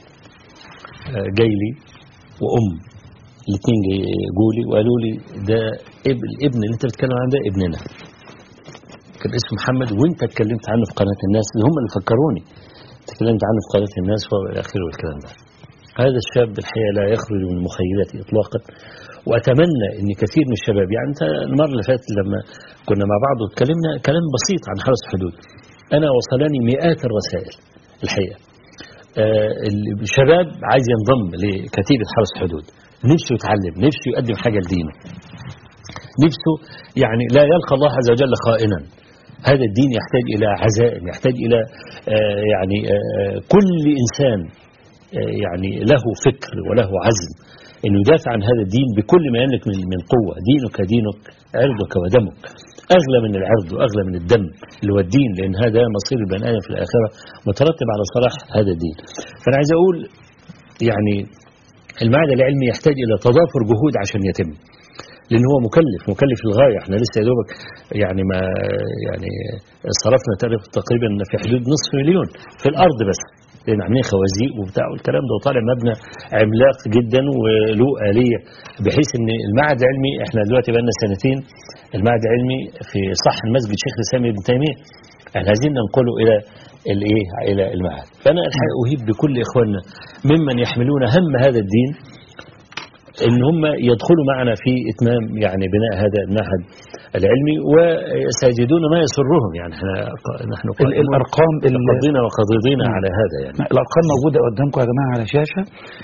جاي لي وأم، الاثنين جولي وقالوا لي ده الابن اللي أنت بتتكلم عنه ده ابننا، كان اسمه محمد، وأنت اتكلمت عنه في قناة الناس، اللي هم اللي فكروني تكلمت عنه في قناة الناس والى اخره والكلام ده. هذا الشاب الحقيقة لا يخرج من مخيلتي إطلاقا، وأتمنى أن كثير من الشباب، يعني أنت المرة اللي فاتت لما كنا مع بعض وتكلمنا كلام بسيط عن حرس الحدود، أنا وصلني مئات الرسائل الحقيقة. آه الشباب عايز ينضم لكتيبة حرس الحدود، نفسه يتعلم، نفسه يقدم حاجة لدينه، نفسه يعني لا يلقى الله عز وجل خائنا. هذا الدين يحتاج إلى عزائم، يحتاج إلى آه يعني آه كل إنسان يعني له فكر وله عزم انه يدافع عن هذا الدين بكل ما يملك من قوة. دينك دينك، عرضك ودمك، اغلى من العرض واغلى من الدم اللي هو الدين، لان هذا مصير البني ادم في الاخرة مترتب على صلاح هذا الدين. فانا عايز اقول يعني المعهد العلمي يحتاج الى تضافر جهود عشان يتم، لان هو مكلف مكلف للغاية. احنا لسه يا دوبك يعني ما يعني صرفنا تقريبا في حدود نصف مليون في الارض بس، لأن عاملين خوازيق وبتاع والكلام ده، وطالع مبنى عملاق جدا وله آلية، بحيث ان المعهد العلمي احنا دلوقتي بقى لنا سنتين المعهد العلمي في صح المسجد شيخ الإسلام ابن تيمية، احنا عايزين ننقله الى الايه الى المعهد. فانا الحقيقه اهيب بكل اخواننا ممن يحملون هم هذا الدين ان هم يدخلوا معنا في اتمام يعني بناء هذا المعهد العلمي، وسيجدون ما يسرهم. يعني احنا نحن الارقام قضينا وقضينا على هذا. يعني الارقام موجوده قدامكم يا جماعه على شاشه.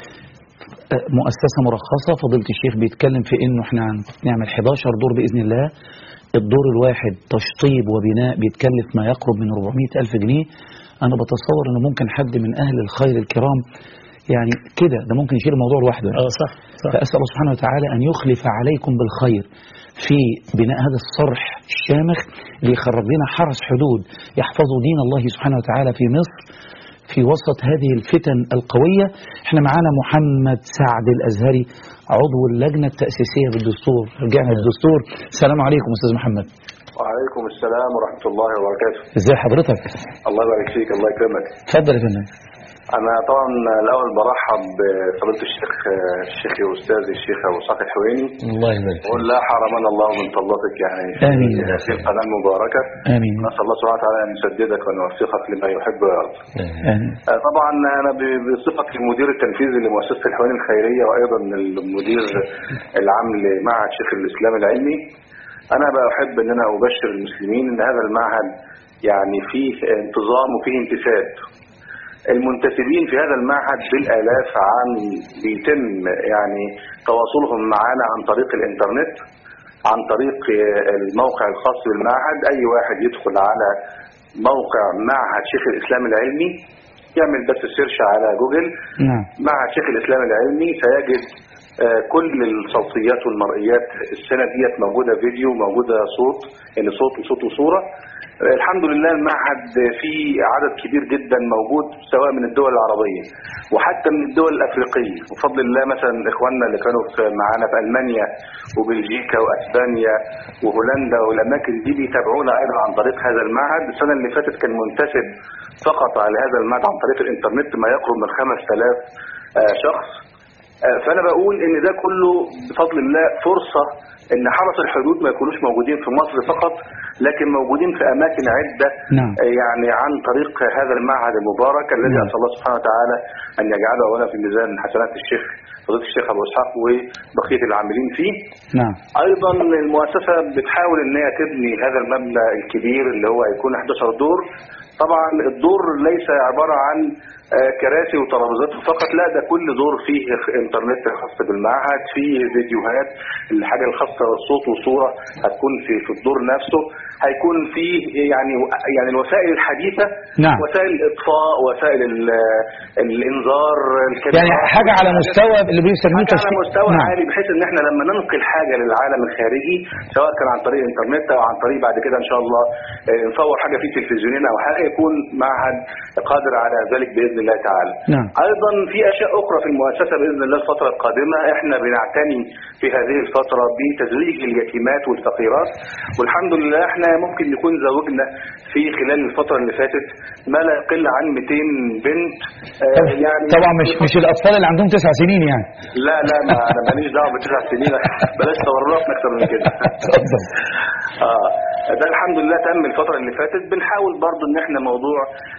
مؤسسه مرخصه، فضيله الشيخ بيتكلم في انه احنا نعمل حداشر دور باذن الله. الدور الواحد تشطيب وبناء بيتكلف ما يقرب من أربعمئة ألف جنيه. انا بتصور انه ممكن حد من اهل الخير الكرام يعني كده ده ممكن يشيل الموضوع لوحده. اه صح, صح. فأسأل الله سبحانه وتعالى أن يخلف عليكم بالخير في بناء هذا الصرح الشامخ ليخرج لنا حرس حدود يحفظوا دين الله سبحانه وتعالى في مصر في وسط هذه الفتن القوية. احنا معانا محمد سعد الأزهري عضو اللجنة التأسيسية بالدستور. رجعنا للدستور. السلام عليكم أستاذ محمد. وعليكم السلام ورحمة الله وبركاته. ازي حضرتك؟ الله يبارك فيك. الله يكرمك. اتفضل يا فندم. أنا طبعا الأول برحب بفضيلة الشيخ الشيخي وأستاذي الشيخ أبو إسحاق الحويني. الله يبارك. وقول لا حرمنا الله من فضلتك يعني آمين. في القناة المباركة. آمين. نسأل الله سبحانه وتعالى أن يسددك وأن يوفقك لما يحب ويرضى. آمين. طبعا أنا بصفتي المدير التنفيذي لمؤسسة الحويني الخيرية وأيضا المدير العام لمعهد شيخ الإسلام العلمي، أنا بحب أن أنا أبشر المسلمين أن هذا المعهد يعني فيه انتظام وفيه انتساب. المنتسبين في هذا المعهد بالآلاف عن بيتم يعني تواصلهم معنا عن طريق الإنترنت، عن طريق الموقع الخاص بالمعهد. أي واحد يدخل على موقع معهد شيخ الإسلام العلمي، يعمل بس سيرش على جوجل نعم. معهد شيخ الإسلام العلمي، سيجد كل الصوتيات والمرئيات. السنة ديت موجودة فيديو، موجودة صوت، يعني صوت وصوت وصورة. الحمد لله المعهد فيه عدد كبير جدا موجود سواء من الدول العربية وحتى من الدول الأفريقية، وفضل الله مثلا إخواننا اللي كانوا معانا في ألمانيا وبلجيكا وأسبانيا وهولندا والأماكن دي بيتابعونا أيضا عن طريق هذا المعهد. السنة اللي فاتت كان منتسب فقط على هذا المعهد عن طريق الإنترنت ما يقرب من خمسة آلاف شخص. فأنا بقول إن ده كله بفضل الله فرصة إن حرس الحدود ما يكونوش موجودين في مصر فقط، لكن موجودين في أماكن عدة. نعم. يعني عن طريق هذا المعهد المبارك الذي نعم. أسأل الله سبحانه وتعالى أن يجعله أولا في ميزان حسنات الشيخ فضيلة الشيخ أبو إسحاق وبقية العاملين فيه. نعم. أيضا المؤسسة بتحاول إن هي تبني هذا المبنى الكبير اللي هو هيكون أحد عشر دور. طبعا الدور ليس عبارة عن كراسي وترابيزات فقط، لا، ده كل دور فيه انترنت خاص بالمعهد، فيه فيديوهات، الحاجة الخاصة بالصوت والصورة هتكون في في الدور نفسه. هيكون فيه يعني يعني الوسائل الحديثة. نعم. وسائل الإطفاء، وسائل الإنذار، يعني حاجة على مستوى اللي بيسميه حاجة على مستوى نعم. عالي، بحيث ان احنا لما ننقل حاجة للعالم الخارجي سواء كان عن طريق الانترنت او عن طريق بعد كده ان شاء الله نصور حاجة في التلفزيونين او حاجة، يكون معهد قادر على ذلك بإذن الله تعالى. نعم. ايضا في اشياء اخرى في المؤسسة بإذن الله الفترة القادمة. احنا بنعتني في هذه الفترة بتزويج اليتيمات والفقيرات، والحمد لله احنا ممكن نكون زوجنا في خلال الفترة اللي فاتت ما لا يقل عن مئتين بنت. آه يعني طبعا مش مش الاطفال اللي عندهم تسع سنين يعني. لا لا ما انا ماليش دعوه بتسع سنين، بلاش تورطنا اكتر من كده. اتفضل. اه ده الحمد لله تم الفتره اللي فاتت. بنحاول برضو ان احنا موضوع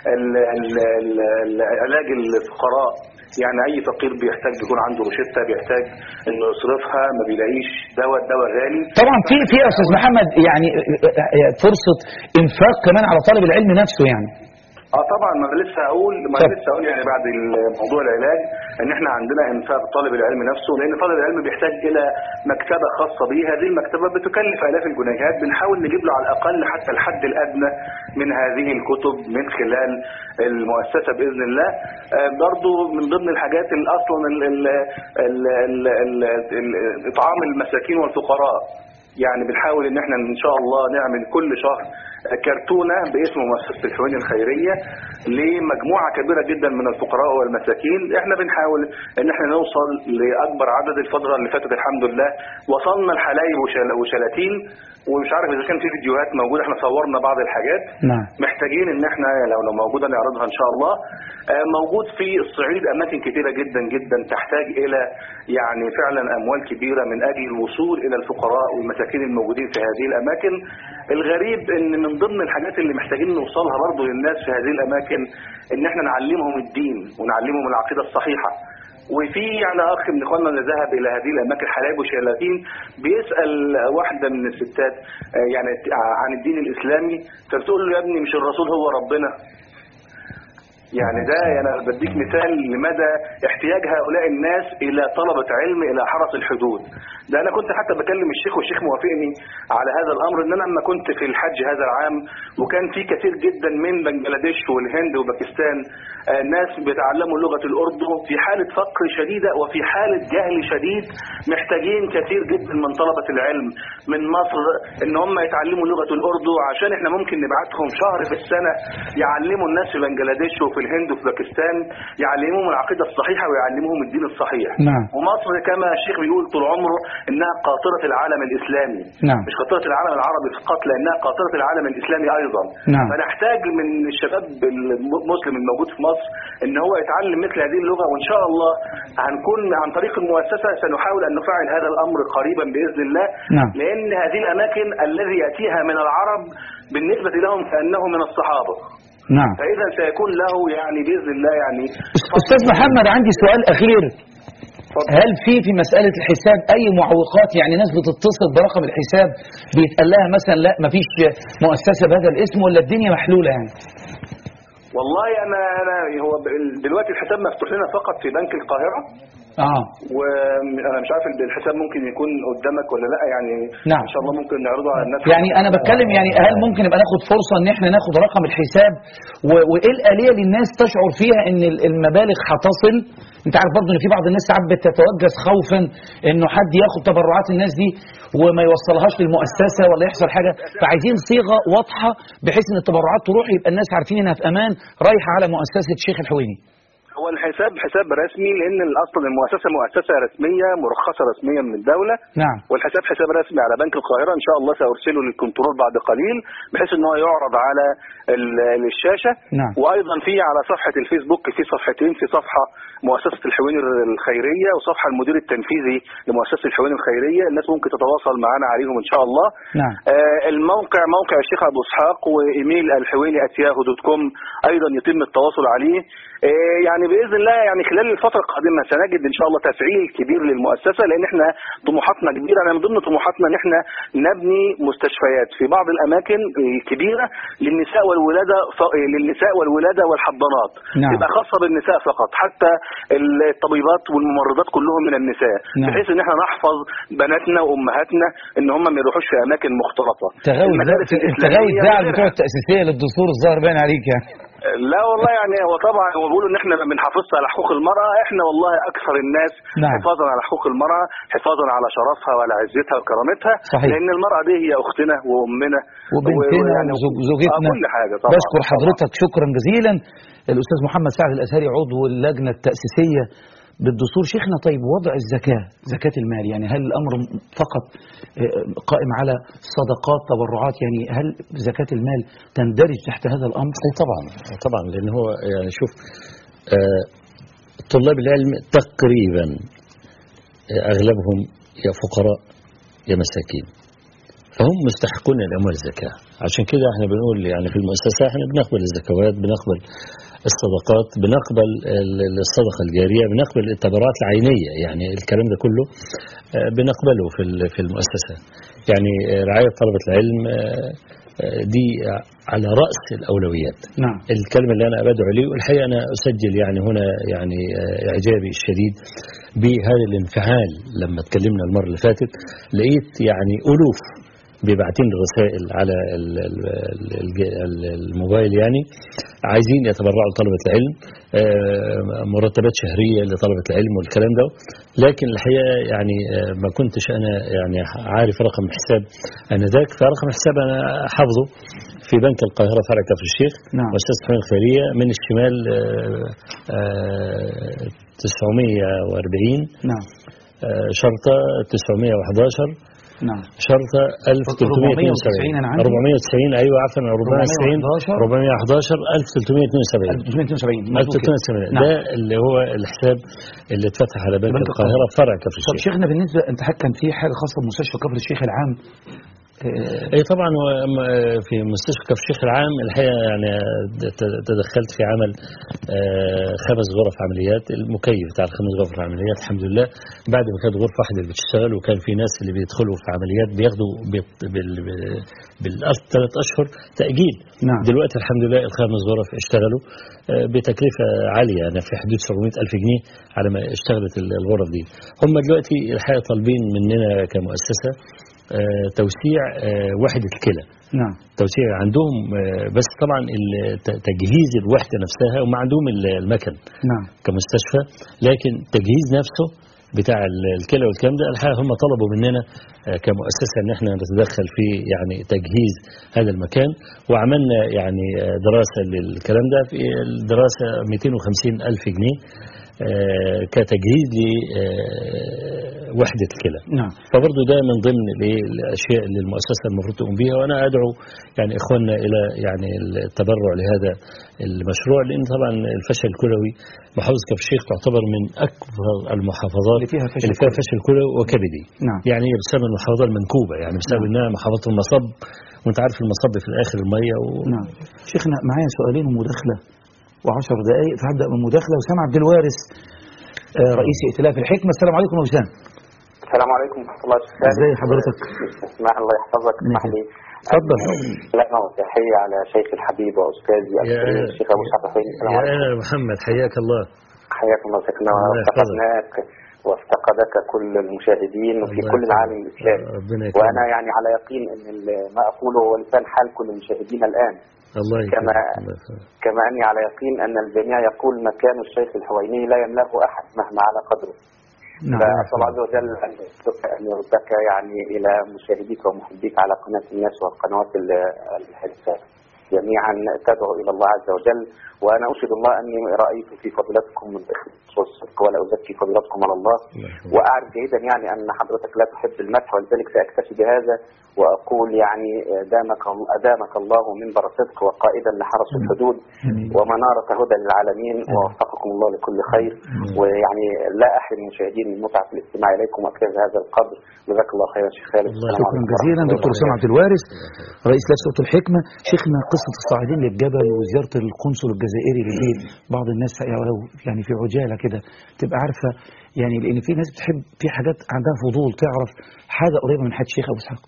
علاج الفقراء، يعني اي فقير بيحتاج يكون عنده روشته، بيحتاج انه يصرفها ما بيلاقيش دواء، الدواء غالي. طبعا في في يا استاذ محمد يعني فرصه انفاق كمان على طالب العلم نفسه يعني. اه طبعا ما انا لسه هقول ما انا لسه هقول يعني بعد موضوع العلاج ان احنا عندنا انفاق طالب العلم نفسه، لان طالب العلم بيحتاج الى مكتبه خاصه به. هذه المكتبه بتكلف الاف الجنيهات، بنحاول نجيب له على الاقل حتى الحد الادنى من هذه الكتب من خلال المؤسسه باذن الله. آه برضو من ضمن الحاجات اللي اصلا ال ال ال ال ال ال اطعام المساكين والفقراء، يعني بنحاول ان احنا ان شاء الله نعمل كل شهر كرتونة باسم مؤسسة الحويني الخيرية لمجموعة كبيرة جدا من الفقراء والمساكين. احنا بنحاول ان احنا نوصل لأكبر عدد. الفترة اللي فاتت الحمد لله وصلنا الحلايب وشلاتين، ومش عارف اذا كان في فيديوهات موجودة، احنا صورنا بعض الحاجات. نعم. محتاجين ان احنا لو لو موجودة نعرضها ان شاء الله. موجود في الصعيد اماكن كثيرة جدا جدا تحتاج الى يعني فعلا اموال كبيرة من اجل الوصول الى الفقراء والمساكين الموجودين في هذه الاماكن. الغريب ان من ضمن الحاجات اللي محتاجين نوصلها برضو للناس في هذه الاماكن ان احنا نعلمهم الدين ونعلمهم العقيدة الصحيحة. وفي يعني اخ من اخواننا اللي ذهب الى هذه الاماكن حلايب وشلاتين بيسال واحده من الستات يعني عن الدين الاسلامي، فبتقول له يا ابني مش الرسول هو ربنا؟ يعني ده انا يعني بديك مثال لمدى احتياج هؤلاء الناس الى طلبة علم الى حرس الحدود. ده انا كنت حتى بكلم الشيخ والشيخ موافقني على هذا الامر، ان انا لما كنت في الحج هذا العام وكان في كثير جدا من بنجلاديش والهند وباكستان ناس بيتعلموا لغة الاردو في حالة فقر شديدة وفي حالة جهل شديد، محتاجين كثير جدا من طلبة العلم من مصر ان هم يتعلموا لغة الاردو، عشان احنا ممكن نبعتهم شهر في السنة يعلموا الناس في بنجلاديش وفي الهند وفي باكستان يعلموهم العقيده الصحيحه ويعلموهم الدين الصحيح. نعم. ومصر كما الشيخ بيقول طول عمره انها قاطره العالم الاسلامي. نعم. مش قاطره العالم العربي فقط، لانها قاطره العالم الاسلامي ايضا. نعم. فنحتاج من الشباب المسلم الموجود في مصر ان هو يتعلم مثل هذه اللغه، وان شاء الله هنكون عن طريق المؤسسه سنحاول ان نفعل هذا الامر قريبا باذن الله. نعم. لان هذه الاماكن الذي ياتيها من العرب بالنسبه لهم كانه من الصحابه. نعم. فاذا سيكون له يعني باذن الله يعني. استاذ محمد عندي سؤال اخير. هل في في مساله الحساب اي معوقات؟ يعني ناس بتتصل برقم الحساب بيتقال لها مثلا لا مفيش مؤسسه بهذا الاسم، ولا الدنيا محلوله يعني؟ والله انا انا هو دلوقتي الحساب مفتوح لنا فقط في بنك القاهره. اه وانا مش عارف الحساب ممكن يكون قدامك ولا لا يعني. نعم. ان شاء الله ممكن نعرضه على الناس. يعني انا بتكلم يعني هل ممكن يبقى ناخد فرصه ان احنا ناخد رقم الحساب و- وايه الاليه للناس تشعر فيها ان المبالغ هتصل؟ انت عارف برضه ان في بعض الناس ساعات بتتوجس خوفا انه حد ياخد تبرعات الناس دي وما يوصلهاش للمؤسسه ولا يحصل حاجه، فعايزين صيغه واضحه بحيث ان التبرعات تروح يبقى الناس عارفين انها في امان رايحه على مؤسسه الشيخ الحويني. هو الحساب حساب رسمي، لان اصلا المؤسسه مؤسسه رسميه مرخصه رسميا من الدوله. نعم. والحساب حساب رسمي على بنك القاهره، ان شاء الله سارسله للكنترول بعد قليل بحيث ان هو يعرض على الشاشه. نعم. وايضا في على صفحه الفيسبوك في صفحتين، في صفحه مؤسسه الحويني الخيريه وصفحه المدير التنفيذي لمؤسسه الحويني الخيريه، الناس ممكن تتواصل معنا عليهم ان شاء الله. نعم. آه الموقع موقع الشيخ ابو اسحاق، وايميل الحويني ات ياهو دوت كوم ايضا يتم التواصل عليه. آه يعني باذن الله يعني خلال الفتره القادمه سنجد ان شاء الله تفعيل كبير للمؤسسه، لان احنا طموحاتنا كبيره. انا من ضمن طموحاتنا ان احنا نبني مستشفيات في بعض الاماكن الكبيره للنساء والولاده ف... للنساء والولاده والحضانات. نعم. تبقى خاصه بالنساء فقط، حتى الطبيبات والممرضات كلهم من النساء. نعم. بحيث ان احنا نحفظ بناتنا وامهاتنا ان هم ما يروحوش في اماكن مختلطه. تغاوي تغاوي الزعل بتوع التاسيسيه للدستور الظاهر باين عليك يعني. لا والله يعني هو طبعا هو بيقولوا ان احنا ما بنحافظش على حقوق المراه، احنا والله اكثر الناس نعم. حفاظا على حقوق المراه، حفاظا على شرفها وعلى عزتها وكرامتها. صحيح. لان المراه دي هي اختنا وامنا وبنتنا وزوجتنا. كل حاجه طبعا. بشكر حضرتك شكرا جزيلا الاستاذ محمد سعد الازهري عضو اللجنه التاسيسيه بالدستور. شيخنا طيب وضع الزكاه، زكاه المال، يعني هل الامر فقط قائم على صدقات تبرعات؟ يعني هل زكاه المال تندرج تحت هذا الامر؟ طبعا طبعا لان هو يعني شوف آه طلاب العلم تقريبا اغلبهم يا فقراء يا مساكين، فهم مستحقون الاموال الزكاه. عشان كده احنا بنقول يعني في المؤسسه احنا بنقبل الزكوات، بنقبل الصدقات، بنقبل الصدقه الجاريه، بنقبل التبرعات العينيه، يعني الكلام ده كله بنقبله في في المؤسسه. يعني رعايه طلبه العلم دي على راس الاولويات. نعم. الكلمه اللي انا بدعو ليه، والحقيقه انا اسجل يعني هنا يعني اعجابي الشديد بهذا الانفعال. لما اتكلمنا المره اللي فاتت لقيت يعني الوف بيبعتين رسائل على الموبايل يعني عايزين يتبرعوا لطلبة العلم، مرتبات شهرية لطلبة العلم والكلام ده. لكن الحقيقة يعني ما كنتش أنا يعني عارف رقم الحساب أنا ذاك، فرقم الحساب أنا حافظه في بنك القاهرة فرع كفر الشيخ. نعم. مؤسسة الحويني الخيرية، من الشمال تسعمية وأربعين. نعم. شرطة تسعمية وأحد عشر. نعم. شرطة ألف وثلاثمية واثنين وسبعين. أربعمية وتسعين أيوة عفوا أربعمية وتسعين أربعمية وأحد عشر ألف وثلاثمية واثنين وسبعين. ألف وثلاثمية واثنين وسبعين. ألف وثلاثمية واثنين وسبعين. ده اللي هو الحساب اللي اتفتح على بنك القاهرة فرع كفر الشيخ. طب شيخنا بالنسبة أنت كان في حاجة خاصة بمستشفى كفر الشيخ العام؟ اي طبعا في مستشفى كفر الشيخ العام الحقيقه يعني تدخلت في عمل خمس غرف عمليات. المكيف بتاع الخمس غرف العمليات الحمد لله بعد ما كانت غرفه واحده اللي بتشتغل، وكان في ناس اللي بيدخلوا في عمليات بياخدوا بالثلاث اشهر تاجيل. نعم. دلوقتي الحمد لله الخمس غرف اشتغلوا بتكلفه عاليه يعني في حدود سبعمية ألف جنيه على ما اشتغلت الغرف دي. هم دلوقتي الحقيقه طالبين مننا كمؤسسه آه توسيع آه وحدة الكلى. نعم. توسيع عندهم آه بس طبعا تجهيز الوحدة نفسها، هم عندهم المكن. نعم. كمستشفى، لكن تجهيز نفسه بتاع الكلى والكلام ده. الحقيقة هم طلبوا مننا كمؤسسة ان احنا نتدخل في يعني تجهيز هذا المكان، وعملنا يعني دراسة للكلام ده. في الدراسة مئتين وخمسين ألف جنيه كتجهيز لوحدة الكلى. نعم. فبرضه ده من ضمن الأشياء اللي المؤسسة المفروض تقوم بها، وأنا أدعو يعني إخواننا إلى يعني التبرع لهذا المشروع، لأن طبعا الفشل الكلوي محافظة كفر الشيخ تعتبر من أكبر المحافظات اللي فيها فشل, اللي فيها فشل كلوي وكبدي. نعم. يعني بسبب المحافظة المنكوبة، يعني بسبب نعم. إنها محافظة المصب، وأنت عارف المصب في الآخر المية و... نعم. شيخنا معايا سؤالين ومداخلة وعشر دقائق، فهبدأ من مداخلة. وسام عبد الوارث رئيس ائتلاف الحكمة. السلام عليكم يا وسام. السلام عليكم ورحمة الله وبركاته. ازي حضرتك؟ اسمح الله يحفظك. اسمح لي اتفضل. لنا وتحية على شيخ الحبيب وأستاذي الشيخ أبو سعد الحسين. السلام عليكم. يا محمد حياك الله. حياك الله شيخنا، وافتقدناك وافتقدك كل المشاهدين وفي كل العالم الإسلامي، وأنا يعني على يقين أن ما أقوله هو لسان حال كل المشاهدين الآن. الله كما كما أني على يقين أن الجميع يقول مكان الشيخ الحويني لا يملأه أحد مهما على قدره. نعم. فأسأل الله عز وجل أن يردك يعني إلى مشاهديك ومحبيك على قناة الناس والقنوات الحديثة جميعا، تدعو إلى الله عز وجل. وأنا أشهد الله أني رأيت في فضلاتكم الإخلاص والصدق، ولا أزكي فضلاتكم على الله، وأعرف جيدا يعني أن حضرتك لا تحب المدح، ولذلك سأكتفي بهذا وأقول يعني أدامك أدامك الله منبر صدق وقائدا لحرس الحدود ومنارة هدى للعالمين، ووفقكم الله لكل خير. ويعني لا أحرم المشاهدين من متعة الاستماع إليكم وكذا هذا القدر. جزاك الله خيرا شيخ خالد. شكرا جزيلا دكتور وسام عبد الوارث رئيس لجنة الحكمة. شيخنا قصة الصاعدين للجبل وزيارة القنصل الجزائري للبيت، بعض الناس ولو يعني في عجالة كده تبقى عارفة، يعني لأن في ناس بتحب في حاجات عندها فضول تعرف حاجة قريبة من حد شيخ أبو إسحاق.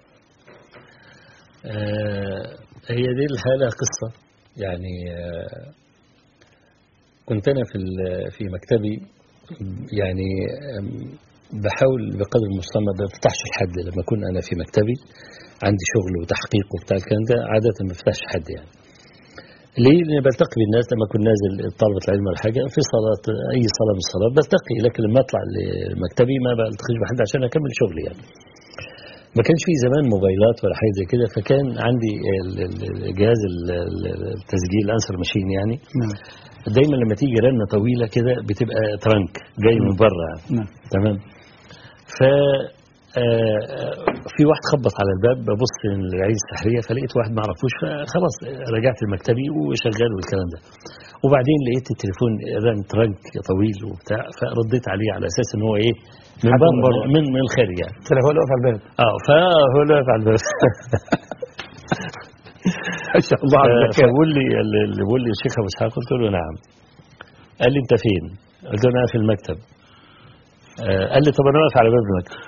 آه هي دي الحالة قصة يعني. آه كنت أنا في في مكتبي يعني بحاول بقدر المستطاع ما بفتحش لحد. لما أكون أنا في مكتبي عندي شغل وتحقيق وبتاع الكلام ده عادة ما بفتحش حد يعني. ليه؟ لأن بلتقي بالناس لما أكون نازل طلبة العلم ولا حاجة في صلاة أي صلاة من الصلاة بلتقي، لكن لما أطلع لمكتبي ما بلتقيش بحد عشان أكمل شغلي يعني. ما كانش في زمان موبايلات ولا حاجة زي كده، فكان عندي جهاز التسجيل أنسر ماشين يعني. نعم. دايما لما تيجي رنة طويلة كده بتبقى ترنك جاي من بره يعني. نعم. تمام. ف في واحد خبط على الباب، ببص للعين السحرية فلقيت واحد ما اعرفوش، فخلاص رجعت لمكتبي وشغال والكلام ده. وبعدين لقيت التليفون رن ترنك طويل وبتاع، فرديت عليه على اساس ان هو ايه من بره من من الخارج يعني. طلع هو اللي واقف على الباب. اه فهو اللي واقف على الباب. ما شاء الله عليك. فبقول لي اللي بيقول لي الشيخ ابو اسحاق، قلت له نعم. قال لي انت فين؟ قلت له انا في المكتب. آه قال لي طب انا واقف على باب المكتب.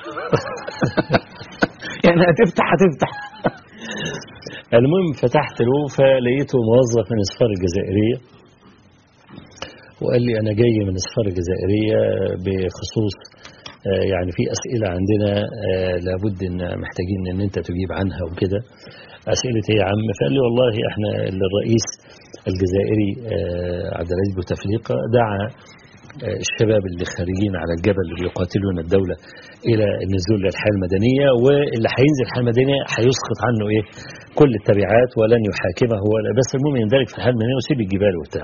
يعني هتفتح هتفتح. المهم فتحت له فلقيته موظف من السفارة الجزائرية، وقال لي أنا جاي من السفارة الجزائرية بخصوص آه يعني في أسئلة عندنا آه لابد إن محتاجين إن أنت تجيب عنها وكده. أسئلة إيه يا عم؟ فقال لي والله إحنا الرئيس الجزائري آه عبد العزيز بوتفليقة دعا الشباب اللي خارجين على الجبل اللي يقاتلون الدولة إلى النزول للحياة المدنية، واللي هينزل الحياة المدنية هيسقط عنه إيه كل التبعات ولن يحاكمه ولا بس المهم يندرج في الحياة المدنية ويسيب الجبال وبتاع.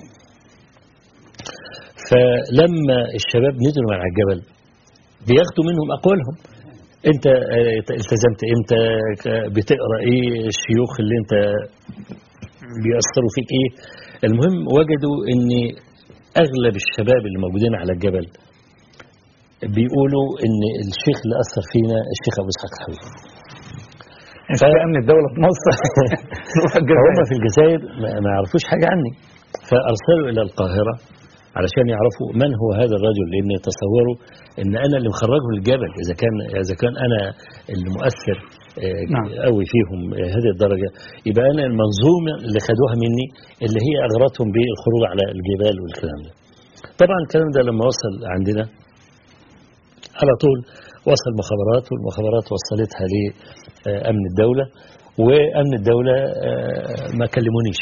فلما الشباب نزلوا على الجبل بياخدوا منهم أقوالهم، أنت التزمت إمتى، بتقرأ إيه، الشيوخ اللي أنت بيأثروا فيك إيه. المهم وجدوا إن أغلب الشباب اللي موجودين على الجبل بيقولوا إن الشيخ اللي أثر فينا الشيخ أبو إسحاق الحويني. فأمن الدولة في مصر هم في الجزائر ما يعرفوش حاجة عني، فأرسلوا إلى القاهرة علشان يعرفوا من هو هذا الرجل، لأن يتصوروا إن أنا اللي مخرجه للجبل. إذا كان إذا كان أنا المؤثر نعم. قوي فيهم هذه الدرجة، يبقى أنا المنظومة اللي خدوها مني اللي هي أغرتهم بالخروج على الجبال والكلام ده. طبعا الكلام ده لما وصل عندنا على طول وصل مخابرات، والمخابرات وصلتها لأمن الدولة، وأمن الدولة ما كلمونيش،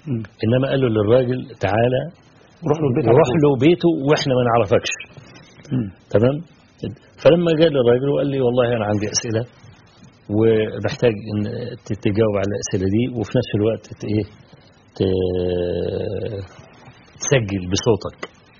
إنما قالوا للراجل تعالى روح له, روح له بيته وإحنا ما نعرفكش. تمام. فلما جاء الراجل وقال لي والله أنا عندي أسئلة ومحتاج إن تجاوب على الأسئلة دي وفي نفس الوقت إيه تسجل بصوتك.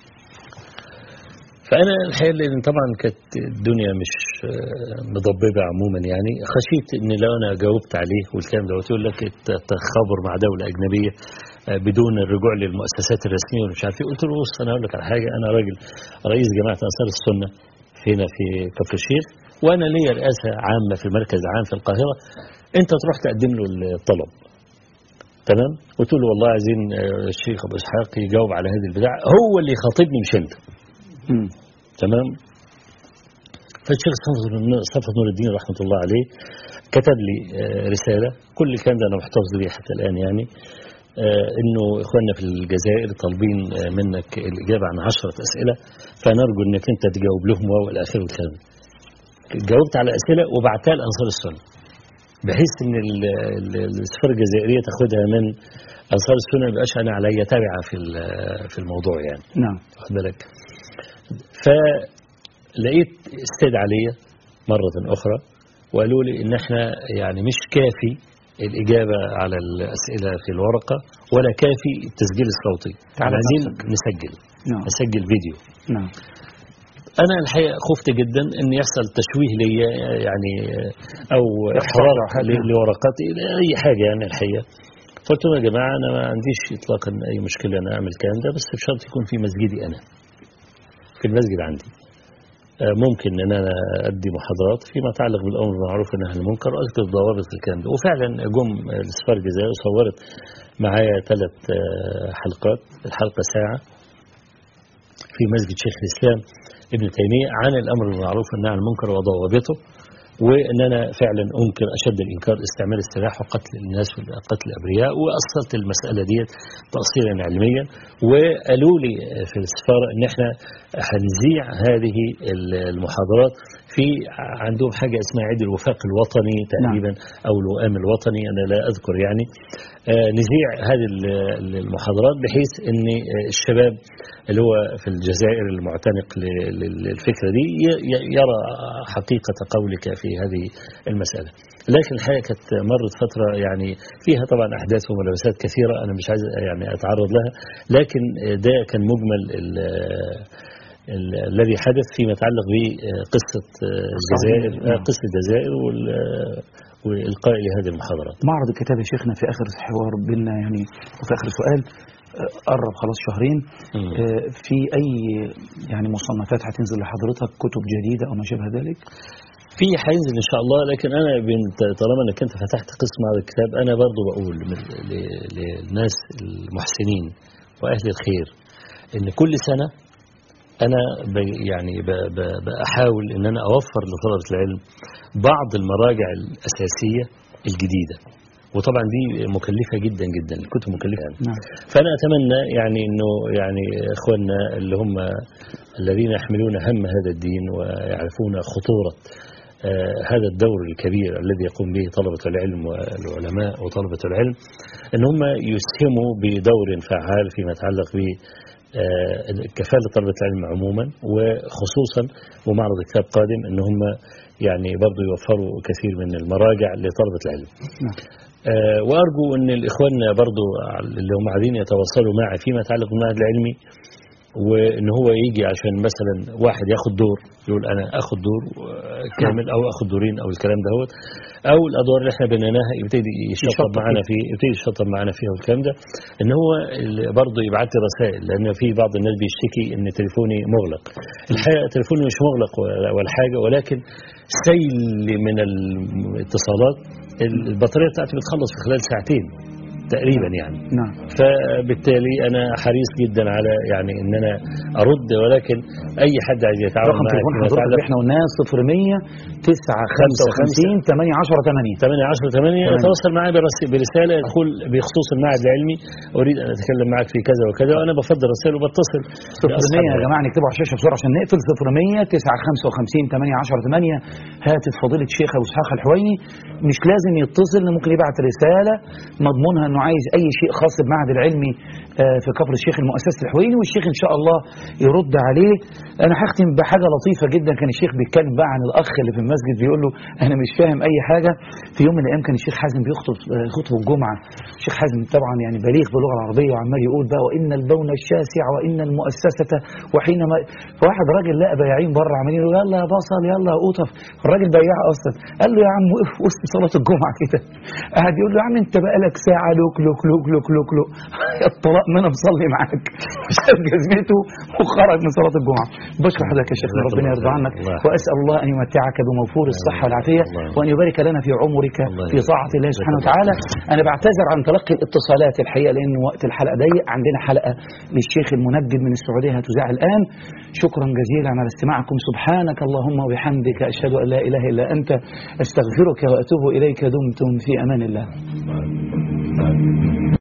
فأنا الحقيقة لأن طبعا كانت الدنيا مش مضببة عموما يعني خشيت إن لو أنا جاوبت عليه والكلام ده وتقول لك التخابر مع دولة أجنبية بدون الرجوع للمؤسسات الرسمية ومش عارف ايه. قلت له بص أنا أقول لك على حاجة، أنا راجل رئيس جماعة أنصار السنة هنا في كفر الشيخ وأنا ليا رئاسة عامة في المركز العام في القاهرة، أنت تروح تقدم له الطلب. تمام. قلت له والله عايزين الشيخ أبو إسحاق يجاوب على هذه البداية، هو اللي يخاطبني مش أنت. تمام. فالشيخ صفوت نور الدين رحمة الله عليه كتب لي رسالة، كل الكلام ده أنا محتفظ بيه حتى الآن يعني، إنه إخواننا في الجزائر طالبين منك الإجابة عن عشرة أسئلة فنرجو إنك أنت تجاوب لهم وإلى آخره الكلام. جاوبت على أسئلة وبعتها لأنصار السنة بحيث إن السفارة الجزائرية تاخدها من أنصار السنة، ما يبقاش أنا عليا تابعة في في الموضوع يعني. نعم. واخد بالك. فلقيت استدعى عليا مرة أخرى وقالوا لي إن إحنا يعني مش كافي الإجابة على الأسئلة في الورقة ولا كافي التسجيل الصوتي، عايزين نسجل. نعم. نسجل فيديو. نعم. أنا الحقيقة خفت جدا إن يحصل تشويه لي يعني أو إحراق لورقاتي أي حاجة يعني الحقيقة. قلت لهم يا جماعة أنا ما عنديش إطلاقا أي مشكلة أنا أعمل الكلام ده، بس بشرط يكون في مسجدي أنا، في المسجد عندي ممكن ان انا ادي محاضرات فيما يتعلق بالامر بالمعروف والنهي عن المنكر واذكر ضوابط الكلام ده. وفعلا جم السفاره الجزائريه وصورت معايا ثلاث حلقات، الحلقه ساعه في مسجد شيخ الاسلام ابن تيميه عن الامر بالمعروف والنهي عن المنكر وضوابطه، وان انا فعلا انكر اشد الانكار استعمال السلاح وقتل الناس وقتل الابرياء، واصلت المساله ديت تاصيلا علميا. وقالوا لي في السفاره ان احنا هنذيع هذه المحاضرات في عندهم حاجه اسمها عيد الوفاق الوطني تقريبا او الوئام الوطني، انا لا اذكر يعني. نذيع هذه المحاضرات بحيث ان الشباب اللي هو في الجزائر المعتنق للفكره دي يرى حقيقه قولك في هذه المساله. لكن الحقيقه كانت مرت فتره يعني فيها طبعا احداث وملابسات كثيره انا مش عايز يعني اتعرض لها، لكن ده كان مجمل الذي حدث فيما يتعلق بقصه الجزائر، قصه الجزائر والإلقاء لهذه المحاضرات. معرض الكتاب يا شيخنا في آخر حوار بيننا يعني وفي آخر سؤال قرب خلاص شهرين، في أي يعني مصنفات هتنزل لحضرتك كتب جديدة أو ما شابه ذلك؟ في هينزل إن شاء الله، لكن أنا طالما أنك أنت فتحت قسم هذا الكتاب أنا برضو بقول للناس المحسنين وأهل الخير إن كل سنة أنا يعني بحاول إن أنا أوفر لطلبة العلم بعض المراجع الأساسية الجديدة، وطبعا دي مكلفة جدا جدا، الكتب مكلفة يعني. نعم. فأنا أتمنى يعني إنه يعني إخواننا اللي هم الذين يحملون هم هذا الدين ويعرفون خطورة آه هذا الدور الكبير الذي يقوم به طلبة العلم والعلماء وطلبة العلم إن هم يسهموا بدور فعال فيما يتعلق ب كفالة طلبة العلم عموما، وخصوصا ومعرض كتاب قادم ان هم يعني برضو يوفروا كثير من المراجع لطلبة العلم. آه وارجو ان الاخوان برضو اللي هم عايزين يتواصلوا معي فيما يتعلق بالمعهد العلمي، وان هو يجي عشان مثلا واحد ياخد دور يقول انا اخد دور كامل او اخد دورين او الكلام ده هو، او الادوار اللي احنا بنيناها يبتدي يشطب معانا فيه يبتدي يشطب معانا فيها والكلام ده، ان هو برضه يبعت لي رسائل، لان في بعض الناس بيشتكي ان تليفوني مغلق. الحقيقه تليفوني مش مغلق ولا حاجه، ولكن سيل من الاتصالات البطاريه بتاعتي بتخلص في خلال ساعتين تقريبا يعني. نعم. فبالتالي انا حريص جدا على يعني ان انا ارد، ولكن اي حد عايز يتعاون رقم تليفون حضرتك احنا قلناه صفر مية تسعة خمسة وخمسين ثمانية عشرة ثمانية ثمانية عشرة ثمانية. يتواصل معي برساله يقول بخصوص المعهد العلمي اريد ان اتكلم معك في كذا وكذا، وانا بفضل رسائل وبتصل. صفر مية يا جماعه نكتبه على الشاشه بسرعه عشان نقفل. صفر مية تسعة خمسة وخمسين ثمانية عشرة ثمانية. هاتف فضيله الشيخ ابو اسحاق الحويني، مش لازم يتصل، ممكن يبعت رساله مضمونها انه عايز اي شيء خاص بالمعهد العلمي في كفر الشيخ المؤسسة الحويني، والشيخ ان شاء الله يرد عليه. انا هختم بحاجة لطيفة جدا. كان الشيخ بيتكلم بقى عن الاخ اللي في المسجد بيقول له انا مش فاهم اي حاجة. في يوم من الايام كان الشيخ حازم بيخطب خطبة الجمعة. الشيخ حازم طبعا يعني بليغ باللغة العربية وعمال يقول بقى وان البون الشاسع وان المؤسسة وحينما، فواحد راجل لقى بياعين بره عمالين يقولوا يلا يا بصل يلا يا قطف. الراجل بياع اصلا قال له يا عم وقف وسط صلاة الجمعة كده قاعد يقول له يا عم انت بقى لك ساعة لوك لوك لوك لوك لوك لوك الطلاق ما انا مصلي معاك. شال جزمته وخرج من صلاة الجمعة. بشكر حضرتك يا شيخنا ربنا يرضى عنك، واسال الله ان يمتعك بموفور الصحة والعافية وان يبارك لنا في عمرك في طاعة الله سبحانه وتعالى. انا بعتذر عن تلقي الاتصالات الحقيقة لان وقت الحلقة ضيق. عندنا حلقة للشيخ المنجد من السعودية هتذاع الان. شكرا جزيلا على استماعكم. سبحانك اللهم وبحمدك اشهد ان لا اله الا انت استغفرك واتوب اليك. دمتم في امان الله.